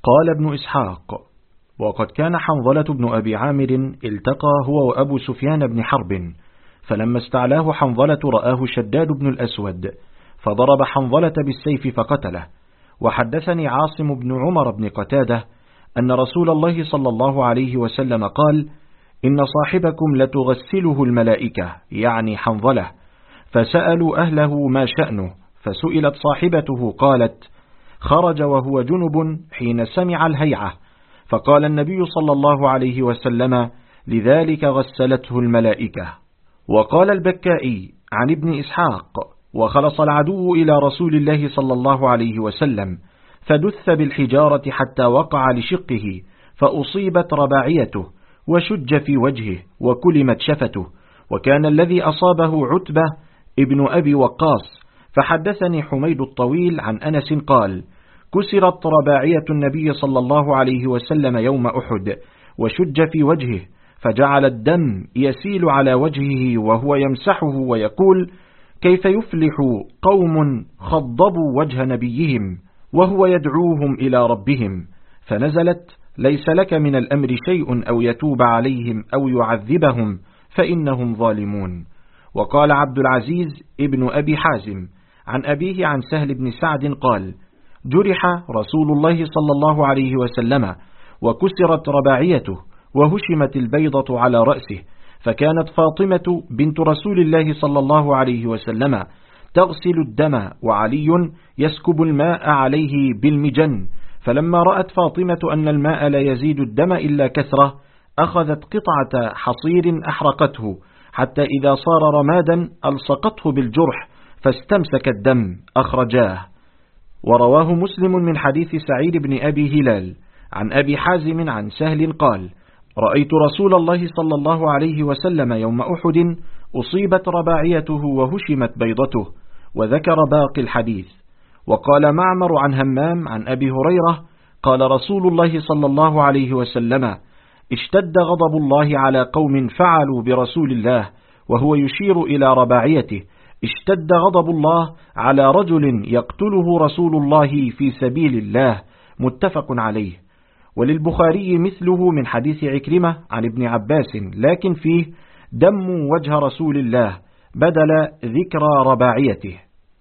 قال ابن إسحاق: وقد كان حنظلة بن أبي عامر التقى هو وأبو سفيان بن حرب، فلما استعلاه حنظلة رآه شداد بن الأسود، فضرب حنظلة بالسيف فقتله. وحدثني عاصم بن عمر بن قتادة أن رسول الله صلى الله عليه وسلم قال: إن صاحبكم لتغسله الملائكة، يعني حنظلة. فسألوا أهله ما شأنه، فسئلت صاحبته قالت: خرج وهو جنب حين سمع الهيعة، فقال النبي صلى الله عليه وسلم: لذلك غسلته الملائكة. وقال البكائي عن ابن إسحاق: وخلص العدو إلى رسول الله صلى الله عليه وسلم، فدث بالحجارة حتى وقع لشقه، فأصيبت رباعيته، وشج في وجهه، وكلمت شفته. وكان الذي أصابه عتبة ابن أبي وقاص. فحدثني حميد الطويل عن أنس قال: كسرت رباعية النبي صلى الله عليه وسلم يوم أحد، وشج في وجهه، فجعل الدم يسيل على وجهه وهو يمسحه ويقول: كيف يفلح قوم خضبوا وجه نبيهم وهو يدعوهم إلى ربهم؟ فنزلت: ليس لك من الأمر شيء، أو يتوب عليهم أو يعذبهم فإنهم ظالمون. وقال عبد العزيز ابن أبي حازم عن أبيه عن سهل بن سعد قال: جرح رسول الله صلى الله عليه وسلم، وكسرت رباعيته، وهشمت البيضة على رأسه، فكانت فاطمة بنت رسول الله صلى الله عليه وسلم تغسل الدم، وعلي يسكب الماء عليه بالمجن. فلما رأت فاطمة أن الماء لا يزيد الدم إلا كثرة، أخذت قطعة حصير أحرقته، حتى إذا صار رمادا ألصقته بالجرح فاستمسك الدم، أخرجاه. ورواه مسلم من حديث سعيد بن أبي هلال عن أبي حازم عن سهل قال: رأيت رسول الله صلى الله عليه وسلم يوم أحد أصيبت رباعيته وهشمت بيضته، وذكر باقي الحديث. وقال معمر عن همام عن أبي هريرة قال رسول الله صلى الله عليه وسلم: اشتد غضب الله على قوم فعلوا برسول الله، وهو يشير إلى رباعيته: اشتد غضب الله على رجل يقتله رسول الله في سبيل الله، متفق عليه. وللبخاري مثله من حديث عكرمة عن ابن عباس، لكن فيه دم وجه رسول الله بدل ذكرى رباعيته.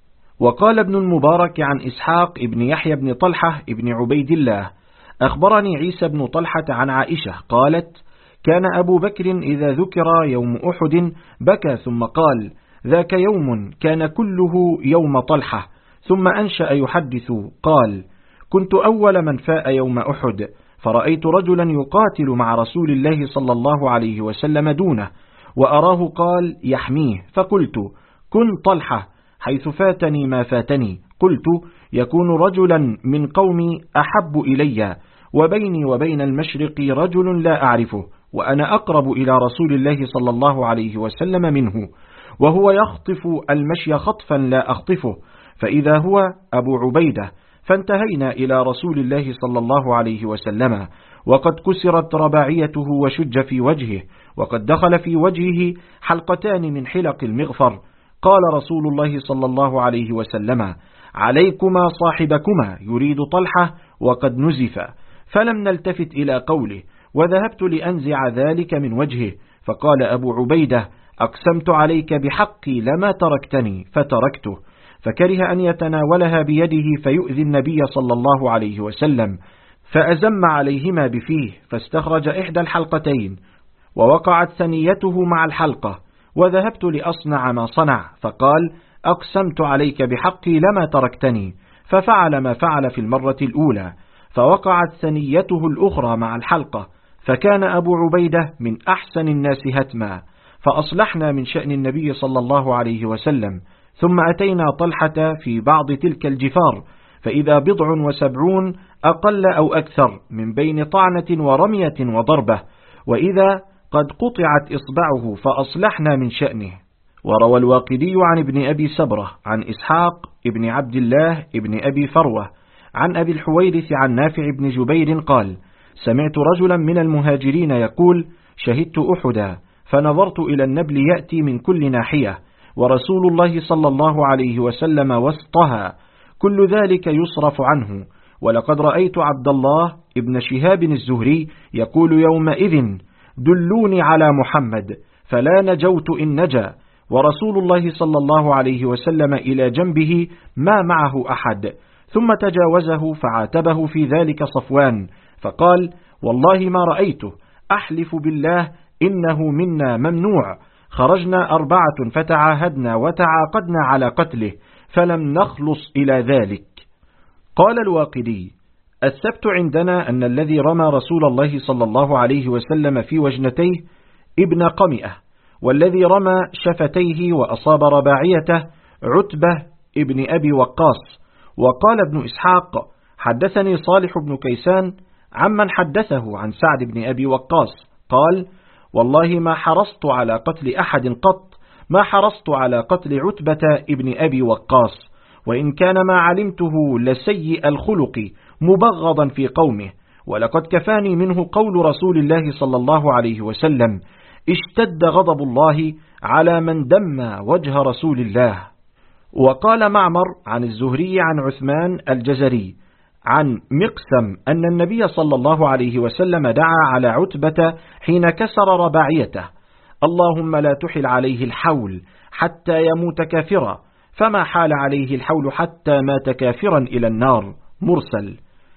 وقال ابن المبارك عن إسحاق ابن يحيى بن طلحة ابن عبيد الله: أخبرني عيسى بن طلحة عن عائشة قالت: كان أبو بكر إذا ذكر يوم أحد بكى، ثم قال: ذاك يوم كان كله يوم طلحة. ثم أنشأ يحدث قال: كنت أول من فاء يوم أحد، فرأيت رجلا يقاتل مع رسول الله صلى الله عليه وسلم دونه، وأراه قال يحميه، فقلت: كن طلحة حيث فاتني ما فاتني. قلت: يكون رجلا من قومي أحب إلي، وبيني وبين المشرق رجل لا أعرفه، وأنا أقرب إلى رسول الله صلى الله عليه وسلم منه، وهو يخطف المشي خطفا لا أخطفه، فإذا هو أبو عبيدة. فانتهينا إلى رسول الله صلى الله عليه وسلم، وقد كسرت رباعيته وشج في وجهه، وقد دخل في وجهه حلقتان من حلق المغفر. قال رسول الله صلى الله عليه وسلم: عليكما صاحبكما، يريد طلحة، وقد نزف. فلم نلتفت إلى قوله، وذهبت لأنزع ذلك من وجهه، فقال أبو عبيدة: أقسمت عليك بحقي لما تركتني، فتركته. فكره أن يتناولها بيده فيؤذي النبي صلى الله عليه وسلم، فأزم عليهما بفيه، فاستخرج إحدى الحلقتين، ووقعت ثنيته مع الحلقة. وذهبت لأصنع ما صنع، فقال: أقسمت عليك بحقي لما تركتني، ففعل ما فعل في المرة الأولى، فوقعت ثنيته الأخرى مع الحلقة. فكان أبو عبيدة من أحسن الناس هتما، فأصلحنا من شأن النبي صلى الله عليه وسلم. ثم أتينا طلحة في بعض تلك الجفار، فإذا 70 أقل أو أكثر، من بين طعنة ورمية وضربة، وإذا قد قطعت إصبعه، فأصلحنا من شأنه. وروى الواقدي عن ابن أبي سبرة عن إسحاق ابن عبد الله ابن أبي فروة عن أبي الحويرث عن نافع بن جبير قال: سمعت رجلا من المهاجرين يقول: شهدت أحدا، فنظرت إلى النبل يأتي من كل ناحية، ورسول الله صلى الله عليه وسلم وسطها، كل ذلك يصرف عنه، ولقد رأيت عبد الله ابن شهاب الزهري يقول يومئذ دلوني على محمد فلا نجوت إن نجا، ورسول الله صلى الله عليه وسلم إلى جنبه ما معه أحد، ثم تجاوزه فعاتبه في ذلك صفوان فقال والله ما رأيته، أحلف بالله إنه منا ممنوع، خرجنا 4 فتعاهدنا وتعاقدنا على قتله فلم نخلص إلى ذلك. قال الواقدي: السبت عندنا أن الذي رمى رسول الله صلى الله عليه وسلم في وجنتيه ابن قمئة، والذي رمى شفتيه وأصاب رباعيته عتبة ابن أبي وقاص. وقال ابن إسحاق: حدثني صالح بن كيسان عمن حدثه عن سعد بن أبي وقاص قال: والله ما حرصت على قتل أحد قط، ما حرصت على قتل عتبة ابن أبي وقاص، وإن كان ما علمته لسيء الخلق مبغضا في قومه، ولقد كفاني منه قول رسول الله صلى الله عليه وسلم: اشتد غضب الله على من دم وجه رسول الله. وقال معمر عن الزهري عن عثمان الجزري عن مقسم أن النبي صلى الله عليه وسلم دعا على عتبة حين كسر رباعيته: اللهم لا تحل عليه الحول حتى يموت كافرا، فما حال عليه الحول حتى مات كافرا إلى النار. مرسل.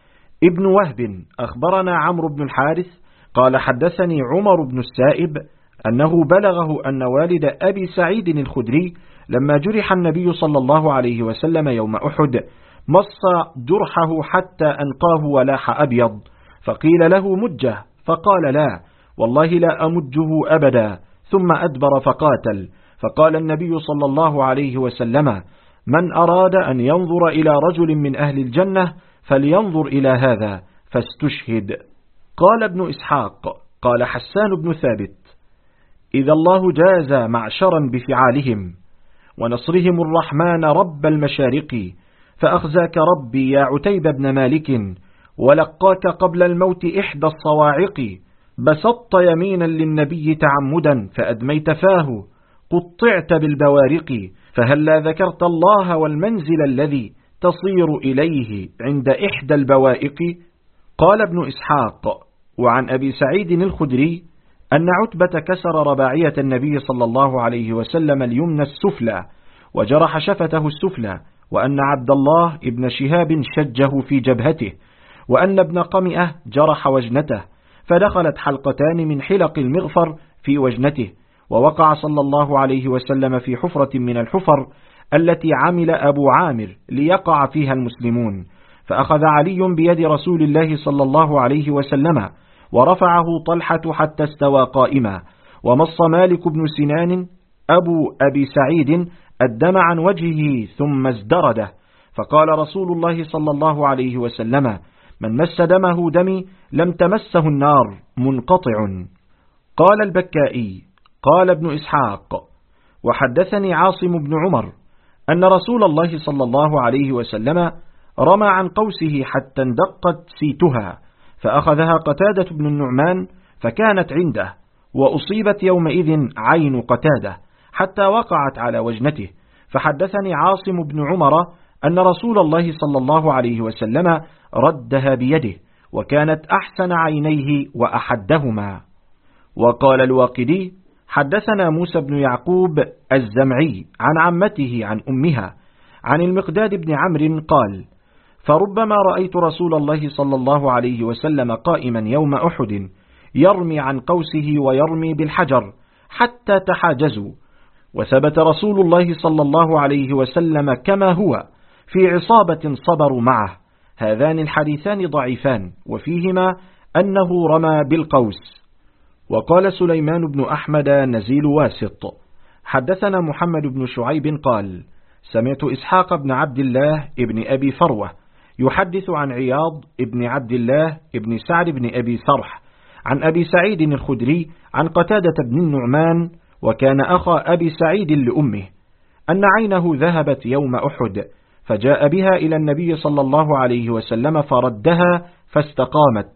ابن وهب أخبرنا عمرو بن الحارث قال حدثني عمر بن السائب أنه بلغه أن والد أبي سعيد الخدري لما جرح النبي صلى الله عليه وسلم يوم أحد مص جرحه حتى أنقاه ولاح أبيض، فقيل له مجه، فقال لا والله لا أمجه أبدا، ثم أدبر فقاتل. فقال النبي صلى الله عليه وسلم: من أراد أن ينظر إلى رجل من أهل الجنة فلينظر إلى هذا، فاستشهد. قال ابن إسحاق قال حسان بن ثابت: إذا الله جاز معشرا بفعالهم ونصرهم الرحمن رب المشارق، فأخزاك ربي يا عتيب بن مالك، ولقاك قبل الموت إحدى الصواعق، بسطت يمينا للنبي تعمدا فأدميت فاه، قطعت بالبوارق، فهلا ذكرت الله والمنزل الذي تصير إليه عند إحدى البوائق. قال ابن إسحاق وعن أبي سعيد الخدري أن عتبة كسر رباعية النبي صلى الله عليه وسلم اليمنى السفلى وجرح شفته السفلى، وأن عبد الله ابن شهاب شجه في جبهته، وأن ابن قمئة جرح وجنته، فدخلت حلقتان من حلق المغفر في وجنته، ووقع صلى الله عليه وسلم في حفرة من الحفر التي عمل أبو عامر ليقع فيها المسلمون، فأخذ علي بيد رسول الله صلى الله عليه وسلم ورفعه طلحة حتى استوى قائما، ومص مالك بن سنان أبو أبي سعيد الدم عن وجهه ثم ازدرده، فقال رسول الله صلى الله عليه وسلم: من مس دمه دمي لم تمسه النار، منقطع. قال البكائي قال ابن إسحاق وحدثني عاصم بن عمر أن رسول الله صلى الله عليه وسلم رمى عن قوسه حتى اندقت سيتها، فأخذها قتادة بن النعمان فكانت عنده، وأصيبت يومئذ عين قتادة حتى وقعت على وجنته، فحدثني عاصم بن عمر أن رسول الله صلى الله عليه وسلم ردها بيده، وكانت أحسن عينيه وأحدهما. وقال الواقدي حدثنا موسى بن يعقوب الزمعي عن عمته عن أمها عن المقداد بن عمرو قال: فربما رأيت رسول الله صلى الله عليه وسلم قائما يوم أحد يرمي عن قوسه ويرمي بالحجر حتى تحاجزوا، وثبت رسول الله صلى الله عليه وسلم كما هو في عصابة صبروا معه. هذان الحديثان ضعيفان، وفيهما أنه رمى بالقوس. وقال سليمان بن أحمد نزيل واسط حدثنا محمد بن شعيب قال: سمعت إسحاق بن عبد الله ابن أبي فروة يحدث عن عياض ابن عبد الله ابن سعد بن أبي سرح عن أبي سعيد الخدري عن قتادة بن النعمان، وكان أخا أبي سعيد لأمه، أن عينه ذهبت يوم أحد، فجاء بها إلى النبي صلى الله عليه وسلم فردها فاستقامت.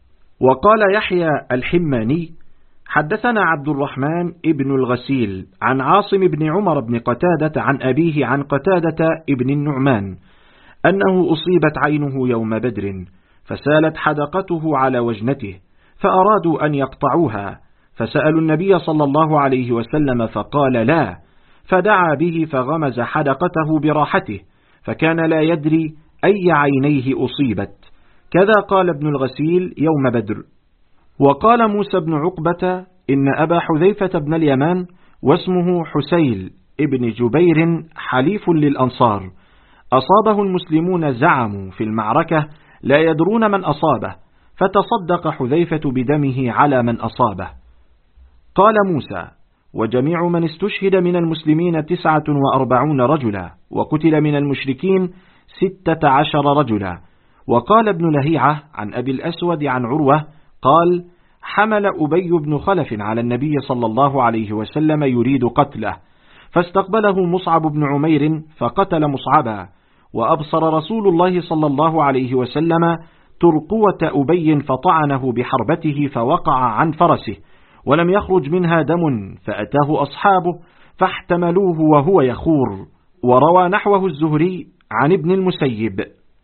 وقال يحيى الحماني حدثنا عبد الرحمن ابن الغسيل عن عاصم بن عمر بن قتادة عن أبيه عن قتادة ابن النعمان أنه أصيبت عينه يوم بدر، فسالت حدقته على وجنته، فأرادوا أن يقطعوها، فسألوا النبي صلى الله عليه وسلم فقال لا، فدعا به فغمز حدقته براحته، فكان لا يدري أي عينيه أصيبت. كذا قال ابن الغسيل يوم بدر. وقال موسى بن عقبة إن أبا حذيفة بن اليمان واسمه حسيل ابن جبير حليف للأنصار، أصابه المسلمون زعموا في المعركة لا يدرون من أصابه، فتصدق حذيفة بدمه على من أصابه. قال موسى: وجميع من استشهد من المسلمين 49 رجلا، وقتل من المشركين 16 رجلا. وقال ابن لهيعة عن أبي الأسود عن عروة قال: حمل أبي بن خلف على النبي صلى الله عليه وسلم يريد قتله، فاستقبله مصعب بن عمير فقتل مصعبا، وأبصر رسول الله صلى الله عليه وسلم ترقوة أبي فطعنه بحربته فوقع عن فرسه، ولم يخرج منها دم، فأتاه أصحابه فاحتملوه وهو يخور. وروى نحوه الزهري عن ابن المسيب.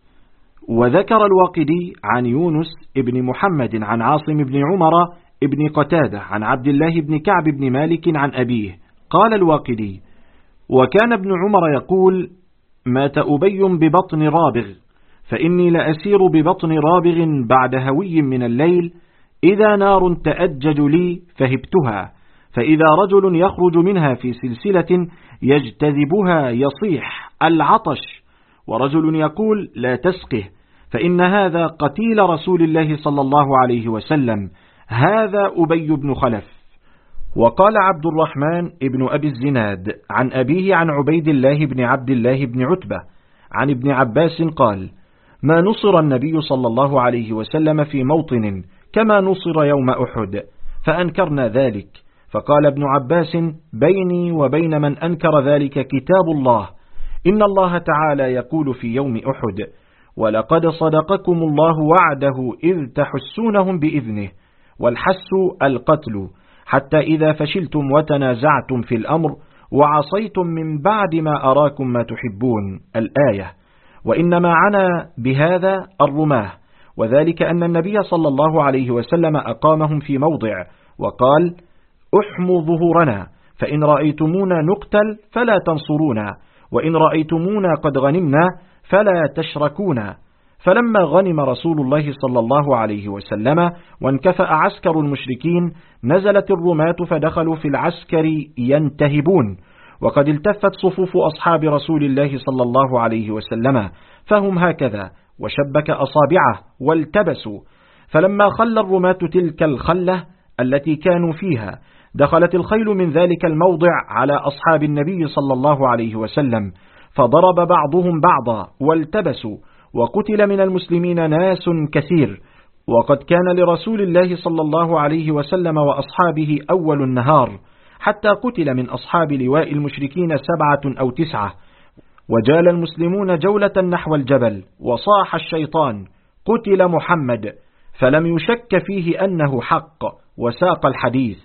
وذكر الواقدي عن يونس ابن محمد عن عاصم بن عمر ابن قتادة عن عبد الله بن كعب بن مالك عن أبيه قال الواقدي: وكان ابن عمر يقول: مات أبي ببطن رابغ، فإني لأسير ببطن رابغ بعد هوي من الليل، إذا نار تأجج لي فهبتها، فإذا رجل يخرج منها في سلسلة يجتذبها يصيح العطش، ورجل يقول لا تسقه، فإن هذا قتيل رسول الله صلى الله عليه وسلم، هذا أبي بن خلف. وقال عبد الرحمن ابن أبي الزناد عن أبيه عن عبيد الله بن عبد الله بن عتبة عن ابن عباس قال: ما نصر النبي صلى الله عليه وسلم في موطن كما نصر يوم أحد، فأنكرنا ذلك. فقال ابن عباس: بيني وبين من أنكر ذلك كتاب الله، إن الله تعالى يقول في يوم أحد: ولقد صدقكم الله وعده إذ تحسونهم بإذنه، والحس القتل، حتى إذا فشلتم وتنازعتم في الأمر وعصيتم من بعد ما أراكم ما تحبون. الآية. وإنما عنا بهذا الرماه، وذلك أن النبي صلى الله عليه وسلم أقامهم في موضع وقال: احموا ظهورنا، فإن رأيتمونا نقتل فلا تنصرونا، وإن رأيتمونا قد غنمنا فلا تشركونا. فلما غنم رسول الله صلى الله عليه وسلم وانكفأ عسكر المشركين، نزلت الرماة فدخلوا في العسكر ينتهبون، وقد التفت صفوف أصحاب رسول الله صلى الله عليه وسلم، فهم هكذا، وشبك أصابعه والتبسوا. فلما خل الرماة تلك الخلة التي كانوا فيها، دخلت الخيل من ذلك الموضع على أصحاب النبي صلى الله عليه وسلم، فضرب بعضهم بعضا والتبسوا، وقتل من المسلمين ناس كثير. وقد كان لرسول الله صلى الله عليه وسلم وأصحابه أول النهار، حتى قتل من أصحاب لواء المشركين 7 أو 9. وجال المسلمون جولة نحو الجبل، وصاح الشيطان: قتل محمد، فلم يشك فيه أنه حق، وساق الحديث.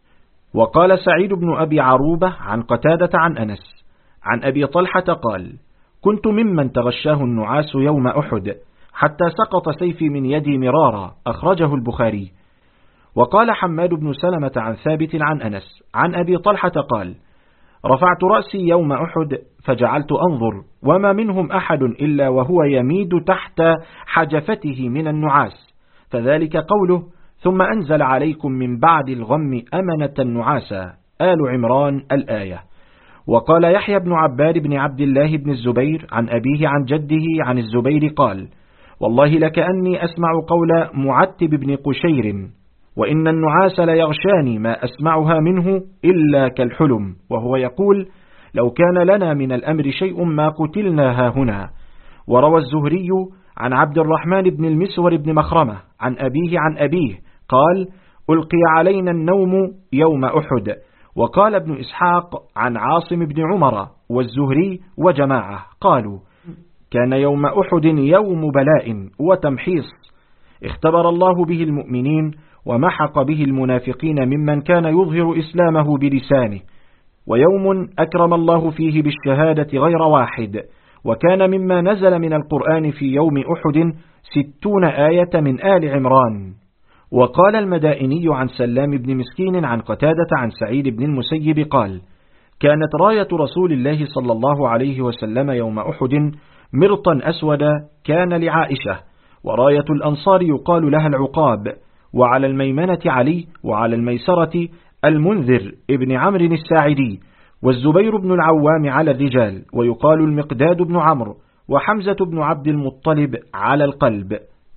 وقال سعيد بن أبي عروبة عن قتادة عن أنس عن أبي طلحة قال: كنت ممن تغشاه النعاس يوم أحد، حتى سقط سيفي من يدي مرارا، أخرجه البخاري. وقال حماد بن سلمة عن ثابت عن أنس عن أبي طلحة قال: رفعت رأسي يوم أحد فجعلت أنظر، وما منهم أحد إلا وهو يميد تحت حجفته من النعاس، فذلك قوله: ثم أنزل عليكم من بعد الغم أمنة نعاسا، آل عمران. الآية. وقال يحيى بن عباد بن عبد الله بن الزبير عن أبيه عن جده عن الزبير قال: والله لكأني أسمع قول معتب بن قشير: وإن النعاس ليغشاني ما أسمعها منه إلا كالحلم، وهو يقول: لو كان لنا من الأمر شيء ما قتلنا هاهنا. وروى الزهري عن عبد الرحمن بن المسور بن مخرمة عن أبيه عن أبيه قال: ألقي علينا النوم يوم أحد. وقال ابن إسحاق عن عاصم بن عمر والزهري وجماعة قالوا: كان يوم أحد يوم بلاء وتمحيص، اختبر الله به المؤمنين ومحق به المنافقين ممن كان يظهر إسلامه بلسانه، ويوم أكرم الله فيه بالشهادة غير واحد، وكان مما نزل من القرآن في يوم أحد 60 آية من آل عمران. وقال المدائني عن سلام بن مسكين عن قتادة عن سعيد بن المسيب قال: كانت راية رسول الله صلى الله عليه وسلم يوم أحد مرطا أسودا كان لعائشة، وراية الأنصار يقال لها العقاب، وعلى الميمنة علي، وعلى الميسرة المنذر ابن عمرو الساعدي، والزبير بن العوام على الرجال، ويقال المقداد بن عمرو، وحمزة بن عبد المطلب على القلب.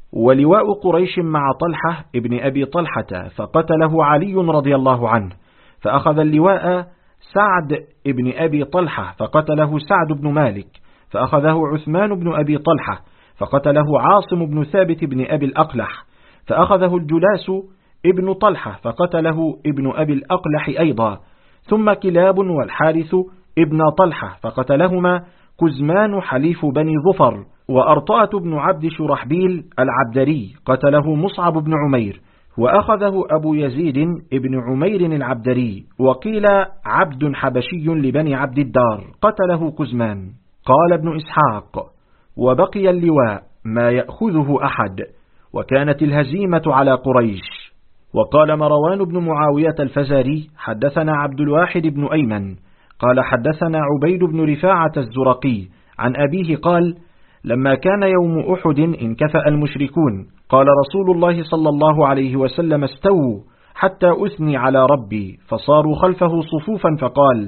ولواء قريش مع طلحة ابن أبي طلحة فقتله علي رضي الله عنه، فأخذ اللواء سعد ابن أبي طلحة فقتله سعد بن مالك، فأخذه عثمان بن أبي طلحة فقتله عاصم بن ثابت بن أبي الأقلح، فأخذه الجلاس ابن طلحة فقتله ابن أبي الأقلح أيضا، ثم كلاب والحارث ابن طلحة فقتلهما كزمان حليف بني ظفر، وأرطاة بن عبد شرحبيل العبدري قتله مصعب بن عمير، وأخذه أبو يزيد ابن عمير العبدري، وقيل عبد حبشي لبني عبد الدار قتله كزمان. قال ابن إسحاق: وبقي اللواء ما يأخذه أحد، وكانت الهزيمة على قريش. وقال مروان بن معاوية الفزاري: حدثنا عبد الواحد بن أيمن قال حدثنا عبيد بن رفاعة الزرقي عن أبيه قال: لما كان يوم أحد انكفأ المشركون، قال رسول الله صلى الله عليه وسلم: استووا حتى أثني على ربي، فصاروا خلفه صفوفا فقال: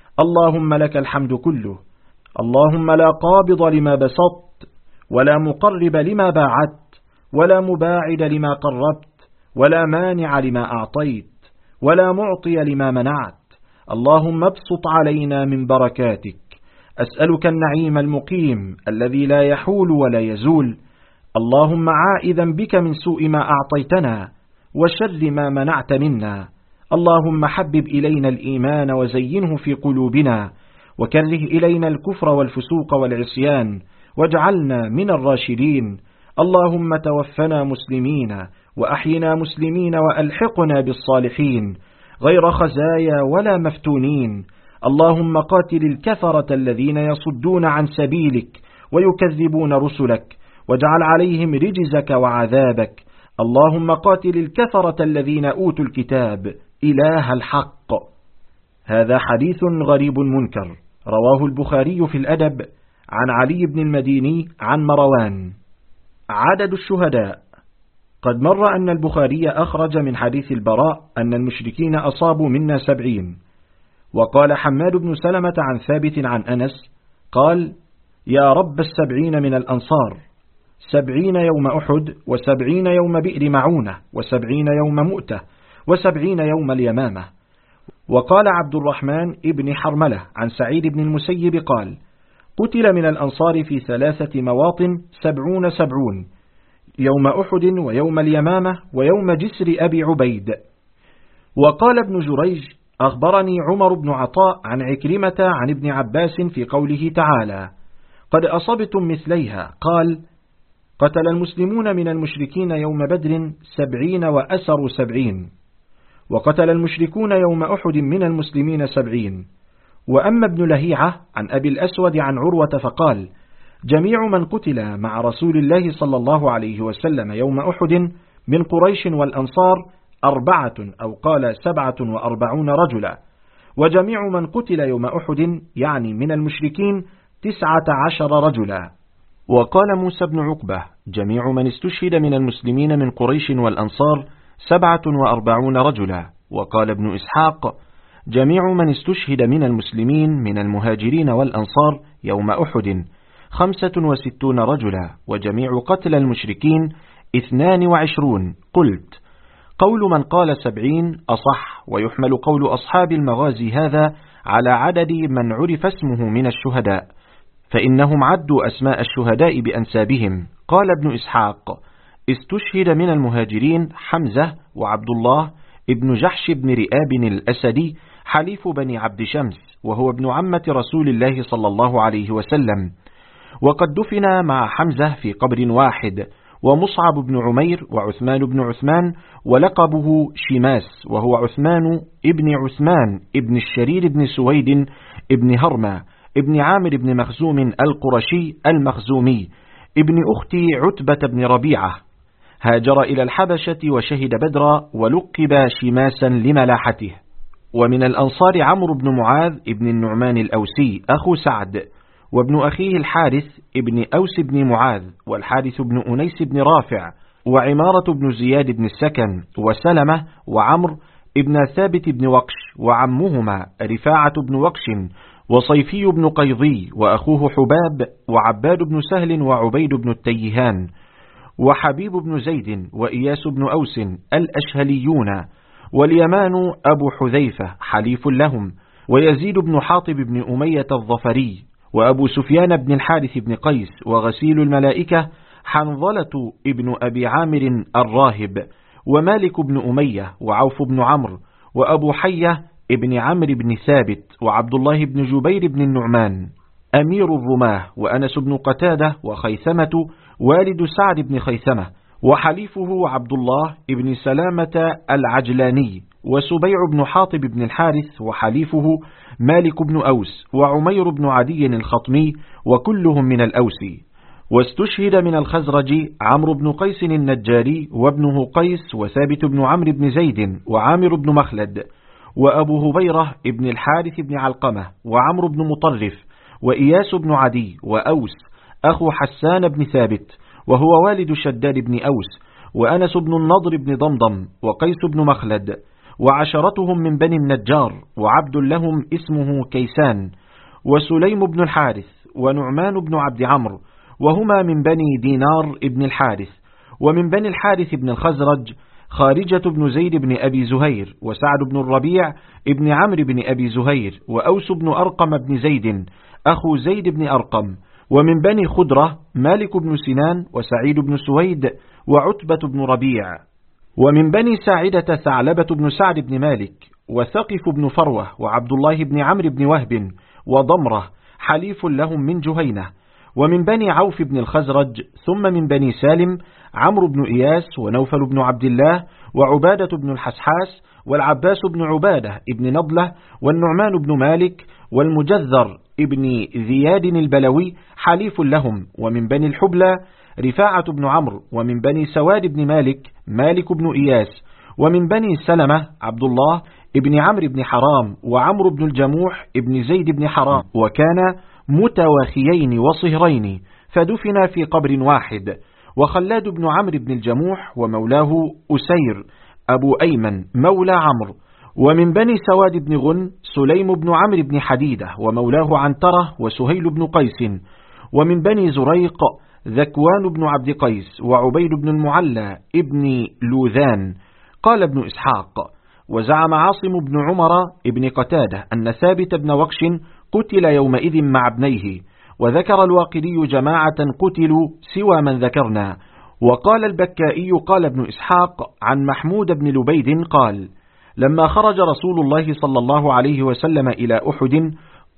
اللهم لك الحمد كله، اللهم لا قابض لما بسطت، ولا مقرب لما باعدت، ولا مباعد لما قربت، ولا مانع لما أعطيت، ولا معطي لما منعت، اللهم ابسط علينا من بركاتك، أسألك النعيم المقيم الذي لا يحول ولا يزول، اللهم عائذا بك من سوء ما أعطيتنا وشر ما منعت منا، اللهم حبب إلينا الإيمان وزينه في قلوبنا، وكره إلينا الكفر والفسوق والعصيان، واجعلنا من الراشدين، اللهم توفنا مسلمين وأحينا مسلمين وألحقنا بالصالحين غير خزايا ولا مفتونين، اللهم قاتل الكفرة الذين يصدون عن سبيلك ويكذبون رسلك، واجعل عليهم رجزك وعذابك، اللهم قاتل الكفرة الذين أوتوا الكتاب إله الحق. هذا حديث غريب منكر، رواه البخاري في الأدب عن علي بن المديني عن مروان. عدد الشهداء. قد مر أن البخاري أخرج من حديث البراء أن المشركين أصابوا منا 70. وقال حماد بن سلمة عن ثابت عن أنس قال: يا رب 70 من الأنصار، 70 يوم أحد، 70 يوم بئر معونة، 70 يوم مؤتة، 70 يوم اليمامة. وقال عبد الرحمن ابن حرملة عن سعيد بن المسيب قال: قتل من الأنصار في 3 مواطن 70 يوم أحد ويوم اليمامة ويوم جسر أبي عبيد. وقال ابن جريج: أخبرني عمر بن عطاء عن عكرمة عن ابن عباس في قوله تعالى: قد أصبتم مثليها، قال: قتل المسلمون من المشركين يوم بدر 70 وأسروا 70، وقتل المشركون يوم أحد من المسلمين 70. وأما ابن لهيعة عن أبي الأسود عن عروة فقال: جميع من قتل مع رسول الله صلى الله عليه وسلم يوم أحد من قريش والأنصار 4 أو قال 47 رجلا، وجميع من قتل يوم أحد يعني من المشركين 19 رجلا. وقال موسى بن عقبة: جميع من استشهد من المسلمين من قريش والأنصار 47 رجلا. وقال ابن إسحاق: جميع من استشهد من المسلمين من المهاجرين والأنصار يوم أحد 65 رجلا، وجميع قتل المشركين 22. قلت: قول من قال 70 أصح، ويحمل قول أصحاب المغازي هذا على عدد من عرف اسمه من الشهداء، فإنهم عدوا أسماء الشهداء بأنسابهم. قال ابن إسحاق: استشهد من المهاجرين حمزة وعبد الله ابن جحش بن رئاب الأسدي حليف بني عبد شمس، وهو ابن عمة رسول الله صلى الله عليه وسلم، وقد دفن مع حمزة في قبر واحد، ومصعب بن عمير وعثمان بن عثمان، ولقبه شماس، وهو عثمان ابن عثمان ابن الشرير بن سويد ابن هرمى ابن عامر بن مخزوم القرشي المخزومي ابن أخت عتبة بن ربيعة، هاجر إلى الحبشة وشهد بدرا ولقب شماسا لملاحته. ومن الأنصار عمرو بن معاذ ابن النعمان الأوسي أخو سعد، وابن أخيه الحارث ابن أوس بن معاذ، والحارث بن أنيس بن رافع، وعمارة بن زياد بن السكن، وسلمة وعمر ابن ثابت بن وقش، وعمهما رفاعة بن وقش، وصيفي بن قيضي، وأخوه حباب، وعباد بن سهل، وعبيد بن التيهان، وحبيب بن زيد، وإياس بن أوس الأشهليون، واليمان أبو حذيفة حليف لهم، ويزيد بن حاطب بن أمية الظفري، وأبو سفيان بن الحارث بن قيس، وغسيل الملائكة حنظلة ابن أبي عامر الراهب، ومالك بن أمية، وعوف بن عمرو، وأبو حية ابن عمرو بن ثابت، وعبد الله بن جبير بن النعمان أمير الرماه، وأنس بن قتادة، وخيثمة والد سعد بن خيثمة، وحليفه عبد الله ابن سلامة العجلاني، وسبيع بن حاطب بن الحارث، وحليفه مالك بن أوس، وعمير بن عدي الخطمي، وكلهم من الأوس. واستشهد من الخزرج عمرو بن قيس النجاري، وابنه قيس، وثابت بن عمرو بن زيد، وعامر بن مخلد، وأبو هبيرة ابن الحارث بن علقمة، وعمرو بن مطرف، وإياس بن عدي، وأوس أخو حسان بن ثابت وهو والد شداد بن أوس، وأنس بن النضر بن ضمضم، وقيس بن مخلد، وعشرتهم من بني النجار، وعبد لهم اسمه كيسان، وسليم بن الحارث، ونعمان بن عبد عمرو، وهما من بني دينار ابن الحارث. ومن بني الحارث بن الخزرج خارجة بن زيد بن أبي زهير، وسعد بن الربيع ابن عمرو بن أبي زهير، وأوس بن أرقم بن زيد أخو زيد بن أرقم. ومن بني خدرة مالك بن سنان، وسعيد بن سويد، وعتبة بن ربيع. ومن بني ساعدة ثعلبة بن سعد بن مالك، وثقف بن فروة، وعبد الله بن عمرو بن وهب، وضمرة حليف لهم من جهينة. ومن بني عوف بن الخزرج، ثم من بني سالم عمرو بن إياس، ونوفل بن عبد الله، وعبادة بن الحسحاس، والعباس بن عبادة ابن نضلة، والنعمان بن مالك، والمجذر ابن ذياد البلوي حليف لهم. ومن بني الحبلى رفاعة بن عمرو، ومن بني سواد بن مالك مالك بن إياس، ومن بني سلمة عبد الله ابن عمرو بن حرام، وعمرو بن الجموح ابن زيد بن حرام، وكان متواخيين وصهرين، فدفن في قبر واحد. وخلاد بن عمرو بن الجموح، ومولاه أسير أبو أيمن مولى عمرو. ومن بني سواد بن غن سليم بن عمرو بن حديدة، ومولاه عنترة، وسهيل بن قيس. ومن بني زريق ذكوان بن عبد قيس، وعبيد بن المعلى ابن لوذان. قال ابن إسحاق: وزعم عاصم بن عمر ابن قتادة أن ثابت بن وقش قتل يومئذ مع ابنيه، وذكر الواقدي جماعة قتلوا سوى من ذكرنا. وقال البكائي قال ابن إسحاق عن محمود بن لبيد قال: لما خرج رسول الله صلى الله عليه وسلم إلى أحد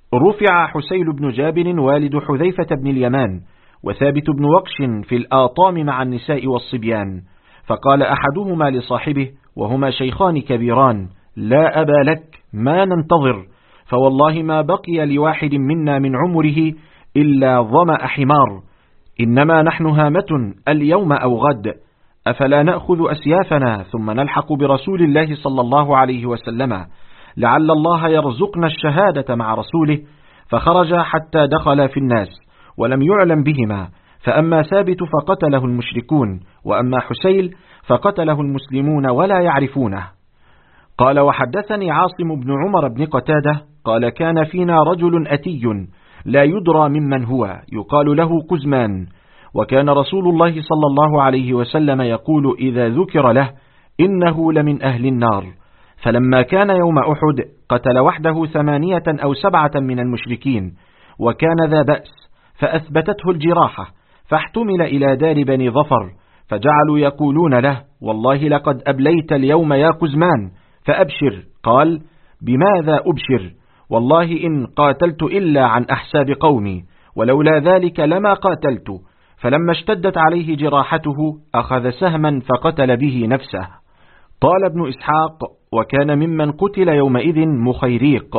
رفع حسين بن جابر والد حذيفة بن اليمان، وثابت بن وقش في الآطام مع النساء والصبيان، فقال أحدهما لصاحبه وهما شيخان كبيران: لا أبا لك، ما ننتظر، فوالله ما بقي لواحد منا من عمره إلا ظمأ حمار، إنما نحن هامة اليوم أو غد، أفلا نأخذ أسيافنا ثم نلحق برسول الله صلى الله عليه وسلم، لعل الله يرزقنا الشهادة مع رسوله. فخرج حتى دخل في الناس ولم يعلم بهما، فأما ثابت فقتله المشركون، وأما حسيل فقتله المسلمون ولا يعرفونه. قال: وحدثني عاصم بن عمر بن قتادة قال: كان فينا رجل أتي لا يدرى ممن هو، يقال له كزمان، وكان رسول الله صلى الله عليه وسلم يقول إذا ذكر له إنه لمن أهل النار. فلما كان يوم أحد قتل وحده 8 أو 7 من المشركين، وكان ذا بأس، فأثبتته الجراحة، فاحتمل إلى دار بني ظفر، فجعلوا يقولون له: والله لقد أبليت اليوم يا كزمان، فأبشر. قال: بماذا أبشر؟ والله إن قاتلت إلا عن أحساب قومي، ولولا ذلك لما قاتلت. فلما اشتدت عليه جراحته أخذ سهما فقتل به نفسه. قال ابن إسحاق: وكان ممن قتل يومئذ مخيريق،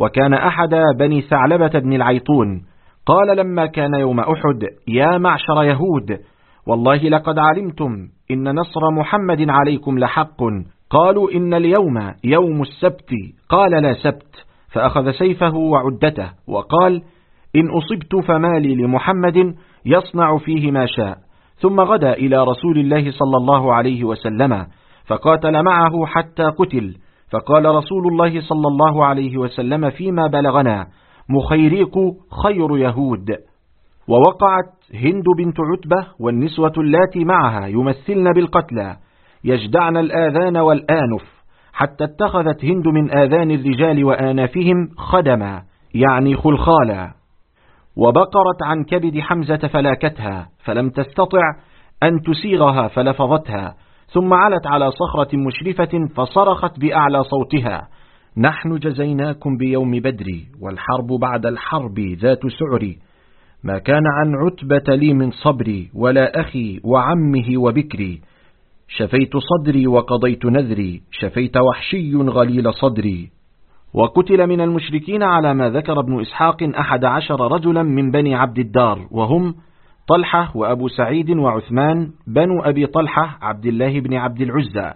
وكان أحد بني ثعلبة بن العيطون. قال لما كان يوم أحد: يا معشر يهود، والله لقد علمتم إن نصر محمد عليكم لحق. قالوا: إن اليوم يوم السبت. قال: لا سبت. فأخذ سيفه وعدته وقال: إن أصبت فمالي لمحمد يصنع فيه ما شاء. ثم غدا إلى رسول الله صلى الله عليه وسلم فقاتل معه حتى قتل. فقال رسول الله صلى الله عليه وسلم فيما بلغنا: مخيريق خير يهود. ووقعت هند بنت عتبة والنسوة اللاتي معها يمثلن بالقتلى يجدعن الآذان والآنف، حتى اتخذت هند من آذان الرجال وآنافهم خدما، يعني خلخالا. وبقرت عن كبد حمزة فلاكتها، فلم تستطع أن تسيغها فلفظتها، ثم علت على صخرة مشرفة فصرخت بأعلى صوتها: نحن جزيناكم بيوم بدر، والحرب بعد الحرب ذات سعر. ما كان عن عتبة لي من صبري، ولا أخي وعمه وبكري. شفيت صدري وقضيت نذري، شفيت وحشي غليل صدري. وقتل من المشركين على ما ذكر ابن إسحاق 11 رجلا من بني عبد الدار، وهم طلحة وأبو سعيد وعثمان بنو أبي طلحة عبد الله بن عبد العزى،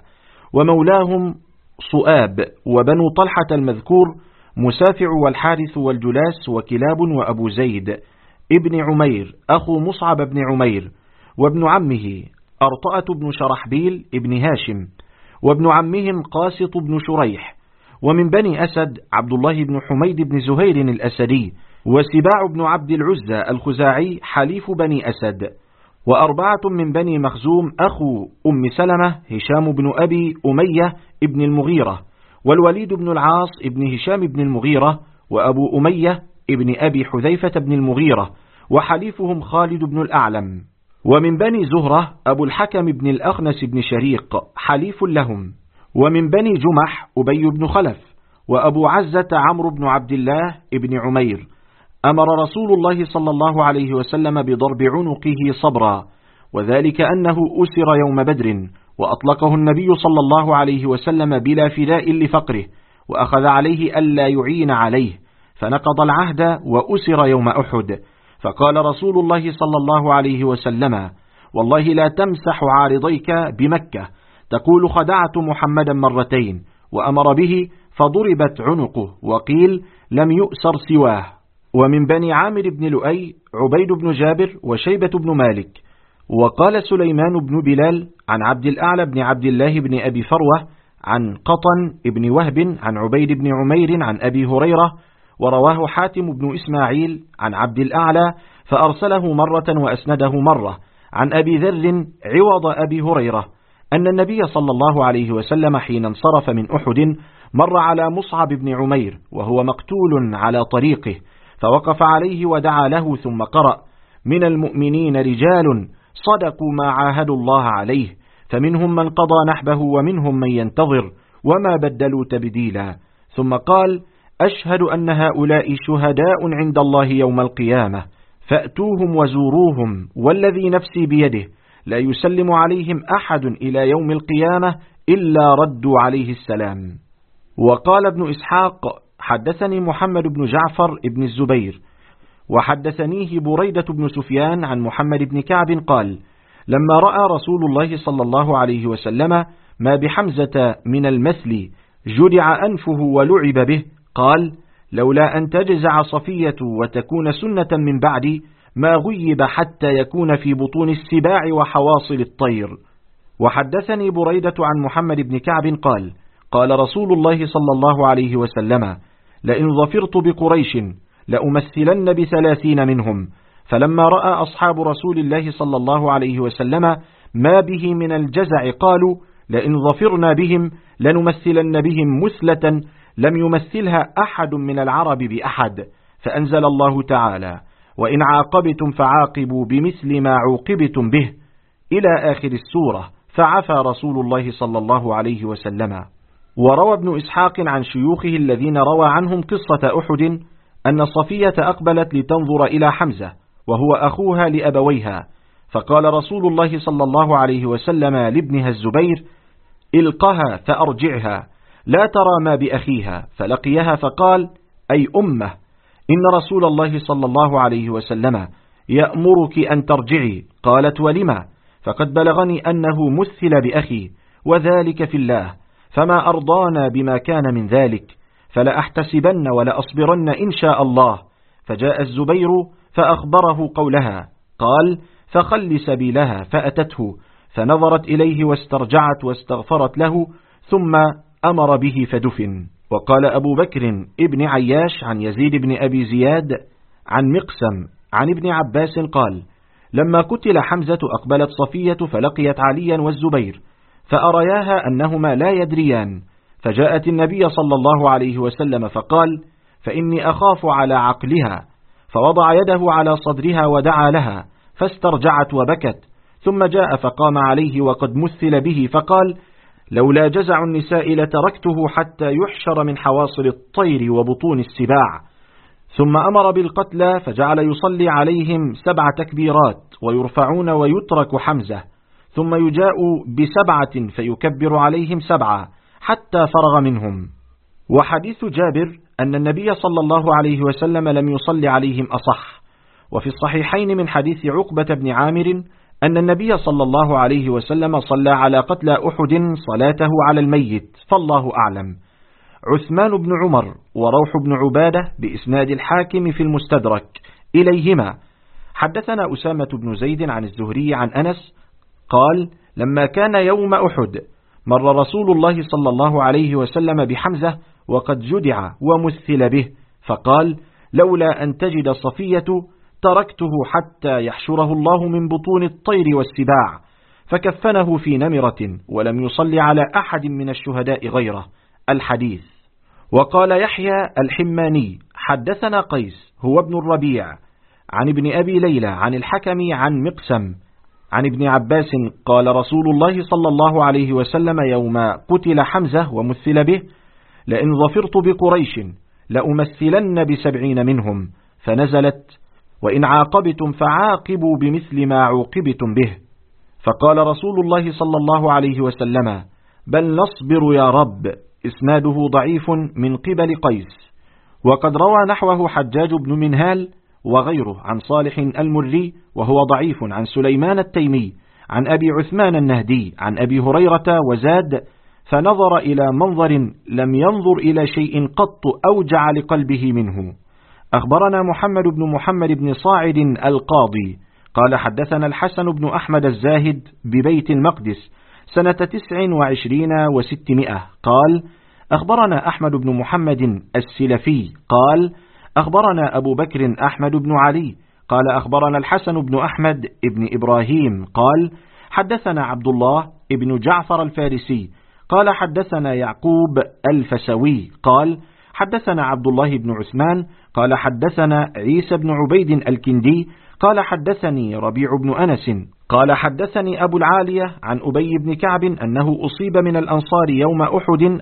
ومولاهم صؤاب، وبنو طلحة المذكور مسافع والحارث والجلاس وكلاب وأبو زيد ابن عمير أخو مصعب بن عمير، وابن عمه أرطأة بن شرحبيل ابن هاشم، وابن عمهم قاسط بن شريح. ومن بني أسد عبد الله بن حميد بن زهير الأسدي، وسباع بن عبد العزى الخزاعي حليف بني أسد. وأربعة من بني مخزوم أخو أم سلمة هشام بن أبي أمية ابن المغيرة، والوليد بن العاص ابن هشام بن المغيرة، وأبو أمية ابن أبي حذيفة بن المغيرة، وحليفهم خالد بن الأعلم. ومن بني زهرة أبو الحكم بن الأخنس بن شريق حليف لهم. ومن بني جمح أبي بن خلف، وأبو عزة عمرو بن عبد الله ابن عمير. أمر رسول الله صلى الله عليه وسلم بضرب عنقه صبرا، وذلك أنه أسر يوم بدر، وأطلقه النبي صلى الله عليه وسلم بلا فداء لفقره، وأخذ عليه ألا يعين عليه، فنقض العهد وأسر يوم أحد. فقال رسول الله صلى الله عليه وسلم: والله لا تمسح عارضيك بمكة، تقول خدعت محمدا مرتين، وأمر به فضربت عنقه، وقيل لم يؤسر سواه. ومن بني عامر بن لؤي عبيد بن جابر وشيبة بن مالك. وقال سليمان بن بلال عن عبد الأعلى بن عبد الله بن أبي فروة عن قطن بن وهب عن عبيد بن عمير عن أبي هريرة، ورواه حاتم بن إسماعيل عن عبد الأعلى فأرسله مرة وأسنده مرة عن أبي ذر عوض أبي هريرة أن النبي صلى الله عليه وسلم حين انصرف من أحد مر على مصعب بن عمير وهو مقتول على طريقه، فوقف عليه ودعا له، ثم قرأ: من المؤمنين رجال صدقوا ما عاهدوا الله عليه، فمنهم من قضى نحبه ومنهم من ينتظر وما بدلوا تبديلا. ثم قال: أشهد أن هؤلاء شهداء عند الله يوم القيامة، فأتوهم وزوروهم، والذي نفسي بيده لا يسلم عليهم أحد إلى يوم القيامة إلا ردوا عليه السلام. وقال ابن إسحاق: حدثني محمد بن جعفر بن الزبير، وحدثنيه بريدة بن سفيان عن محمد بن كعب قال: لما رأى رسول الله صلى الله عليه وسلم ما بحمزة من المثل جدع أنفه ولعب به، قال: لولا أن تجزع صفية وتكون سنة من بعدي ما غيب حتى يكون في بطون السباع وحواصل الطير. وحدثني بريدة عن محمد بن كعب قال: قال رسول الله صلى الله عليه وسلم: لئن ظفرت بقريش لأمثلن ب30 منهم. فلما رأى أصحاب رسول الله صلى الله عليه وسلم ما به من الجزع قالوا: لئن ظفرنا بهم لنمثلن بهم مثلة لم يمثلها أحد من العرب بأحد. فأنزل الله تعالى: وإن عاقبتم فعاقبوا بمثل ما عوقبتم به، إلى آخر السورة. فعفى رسول الله صلى الله عليه وسلم. وروى ابن إسحاق عن شيوخه الذين روى عنهم قصة أحد أن صفية أقبلت لتنظر إلى حمزة وهو أخوها لأبويها، فقال رسول الله صلى الله عليه وسلم لابنها الزبير: إلقها فأرجعها، لا ترى ما بأخيها. فلقيها فقال: أي أمه، إن رسول الله صلى الله عليه وسلم يأمرك أن ترجعي. قالت: ولما؟ فقد بلغني أنه مثل بأخي، وذلك في الله، فما أرضانا بما كان من ذلك، فلا أحتسبن ولا أصبرن إن شاء الله. فجاء الزبير فأخبره قولها. قال: فخل سبيلها. فأتته فنظرت إليه واسترجعت واستغفرت له، ثم أمر به فدفن. وقال أبو بكر ابن عياش عن يزيد بن أبي زياد عن مقسم عن ابن عباس قال: لما قتل حمزة أقبلت صفية فلقيت عليا والزبير، فأرياها أنهما لا يدريان، فجاءت النبي صلى الله عليه وسلم فقال: فإني أخاف على عقلها، فوضع يده على صدرها ودعا لها، فاسترجعت وبكت، ثم جاء فقام عليه وقد مثل به، فقال: لولا جزع النساء لتركته حتى يحشر من حواصل الطير وبطون السباع. ثم أمر بالقتلى فجعل يصلي عليهم 7 تكبيرات ويرفعون ويترك حمزة، ثم يجاء ب7 فيكبر عليهم 7 حتى فرغ منهم. وحديث جابر أن النبي صلى الله عليه وسلم لم يصلي عليهم أصح. وفي الصحيحين من حديث عقبة بن عامر أن النبي صلى الله عليه وسلم صلى على قتلى أحد صلاته على الميت، فالله أعلم. عثمان بن عمر وروح بن عبادة بإسناد الحاكم في المستدرك إليهما. حدثنا أسامة بن زيد عن الزهري عن أنس قال: لما كان يوم أحد مر رسول الله صلى الله عليه وسلم بحمزة وقد جدع ومثل به، فقال: لولا أن تجد صفية تركته حتى يحشره الله من بطون الطير والسباع. فكفنه في نمرة ولم يصلي على أحد من الشهداء غيره. الحديث. وقال يحيى الحماني: حدثنا قيس هو ابن الربيع عن ابن أبي ليلى عن الحكم عن مقسم عن ابن عباس قال: رسول الله صلى الله عليه وسلم يوم قتل حمزة ومثل به: لئن ظفرت بقريش لأمثلن ب70 منهم، فنزلت: وإن عاقبتم فعاقبوا بمثل ما عوقبتم به. فقال رسول الله صلى الله عليه وسلم: بل نصبر يا رب. إسناده ضعيف من قبل قيس. وقد روى نحوه حجاج بن منهال وغيره عن صالح المري وهو ضعيف عن سليمان التيمي عن أبي عثمان النهدي عن أبي هريرة وزاد: فنظر إلى منظر لم ينظر إلى شيء قط أوجع لقلبه منه. أخبرنا محمد بن محمد بن صاعد القاضي قال: حدثنا الحسن بن أحمد الزاهد ببيت المقدس سنة 29 و600 قال: أخبرنا أحمد بن محمد السلفي قال: أخبرنا أبو بكر أحمد بن علي قال: أخبرنا الحسن بن أحمد بن إبراهيم قال: حدثنا عبد الله بن جعفر الفارسي قال: حدثنا يعقوب الفسوي قال: حدثنا عبد الله بن عثمان قال: حدثنا عيسى بن عبيد الكندي قال: حدثني ربيع بن أنس قال: حدثني أبو العالية عن أبي بن كعب أنه أصيب من الأنصار يوم أحد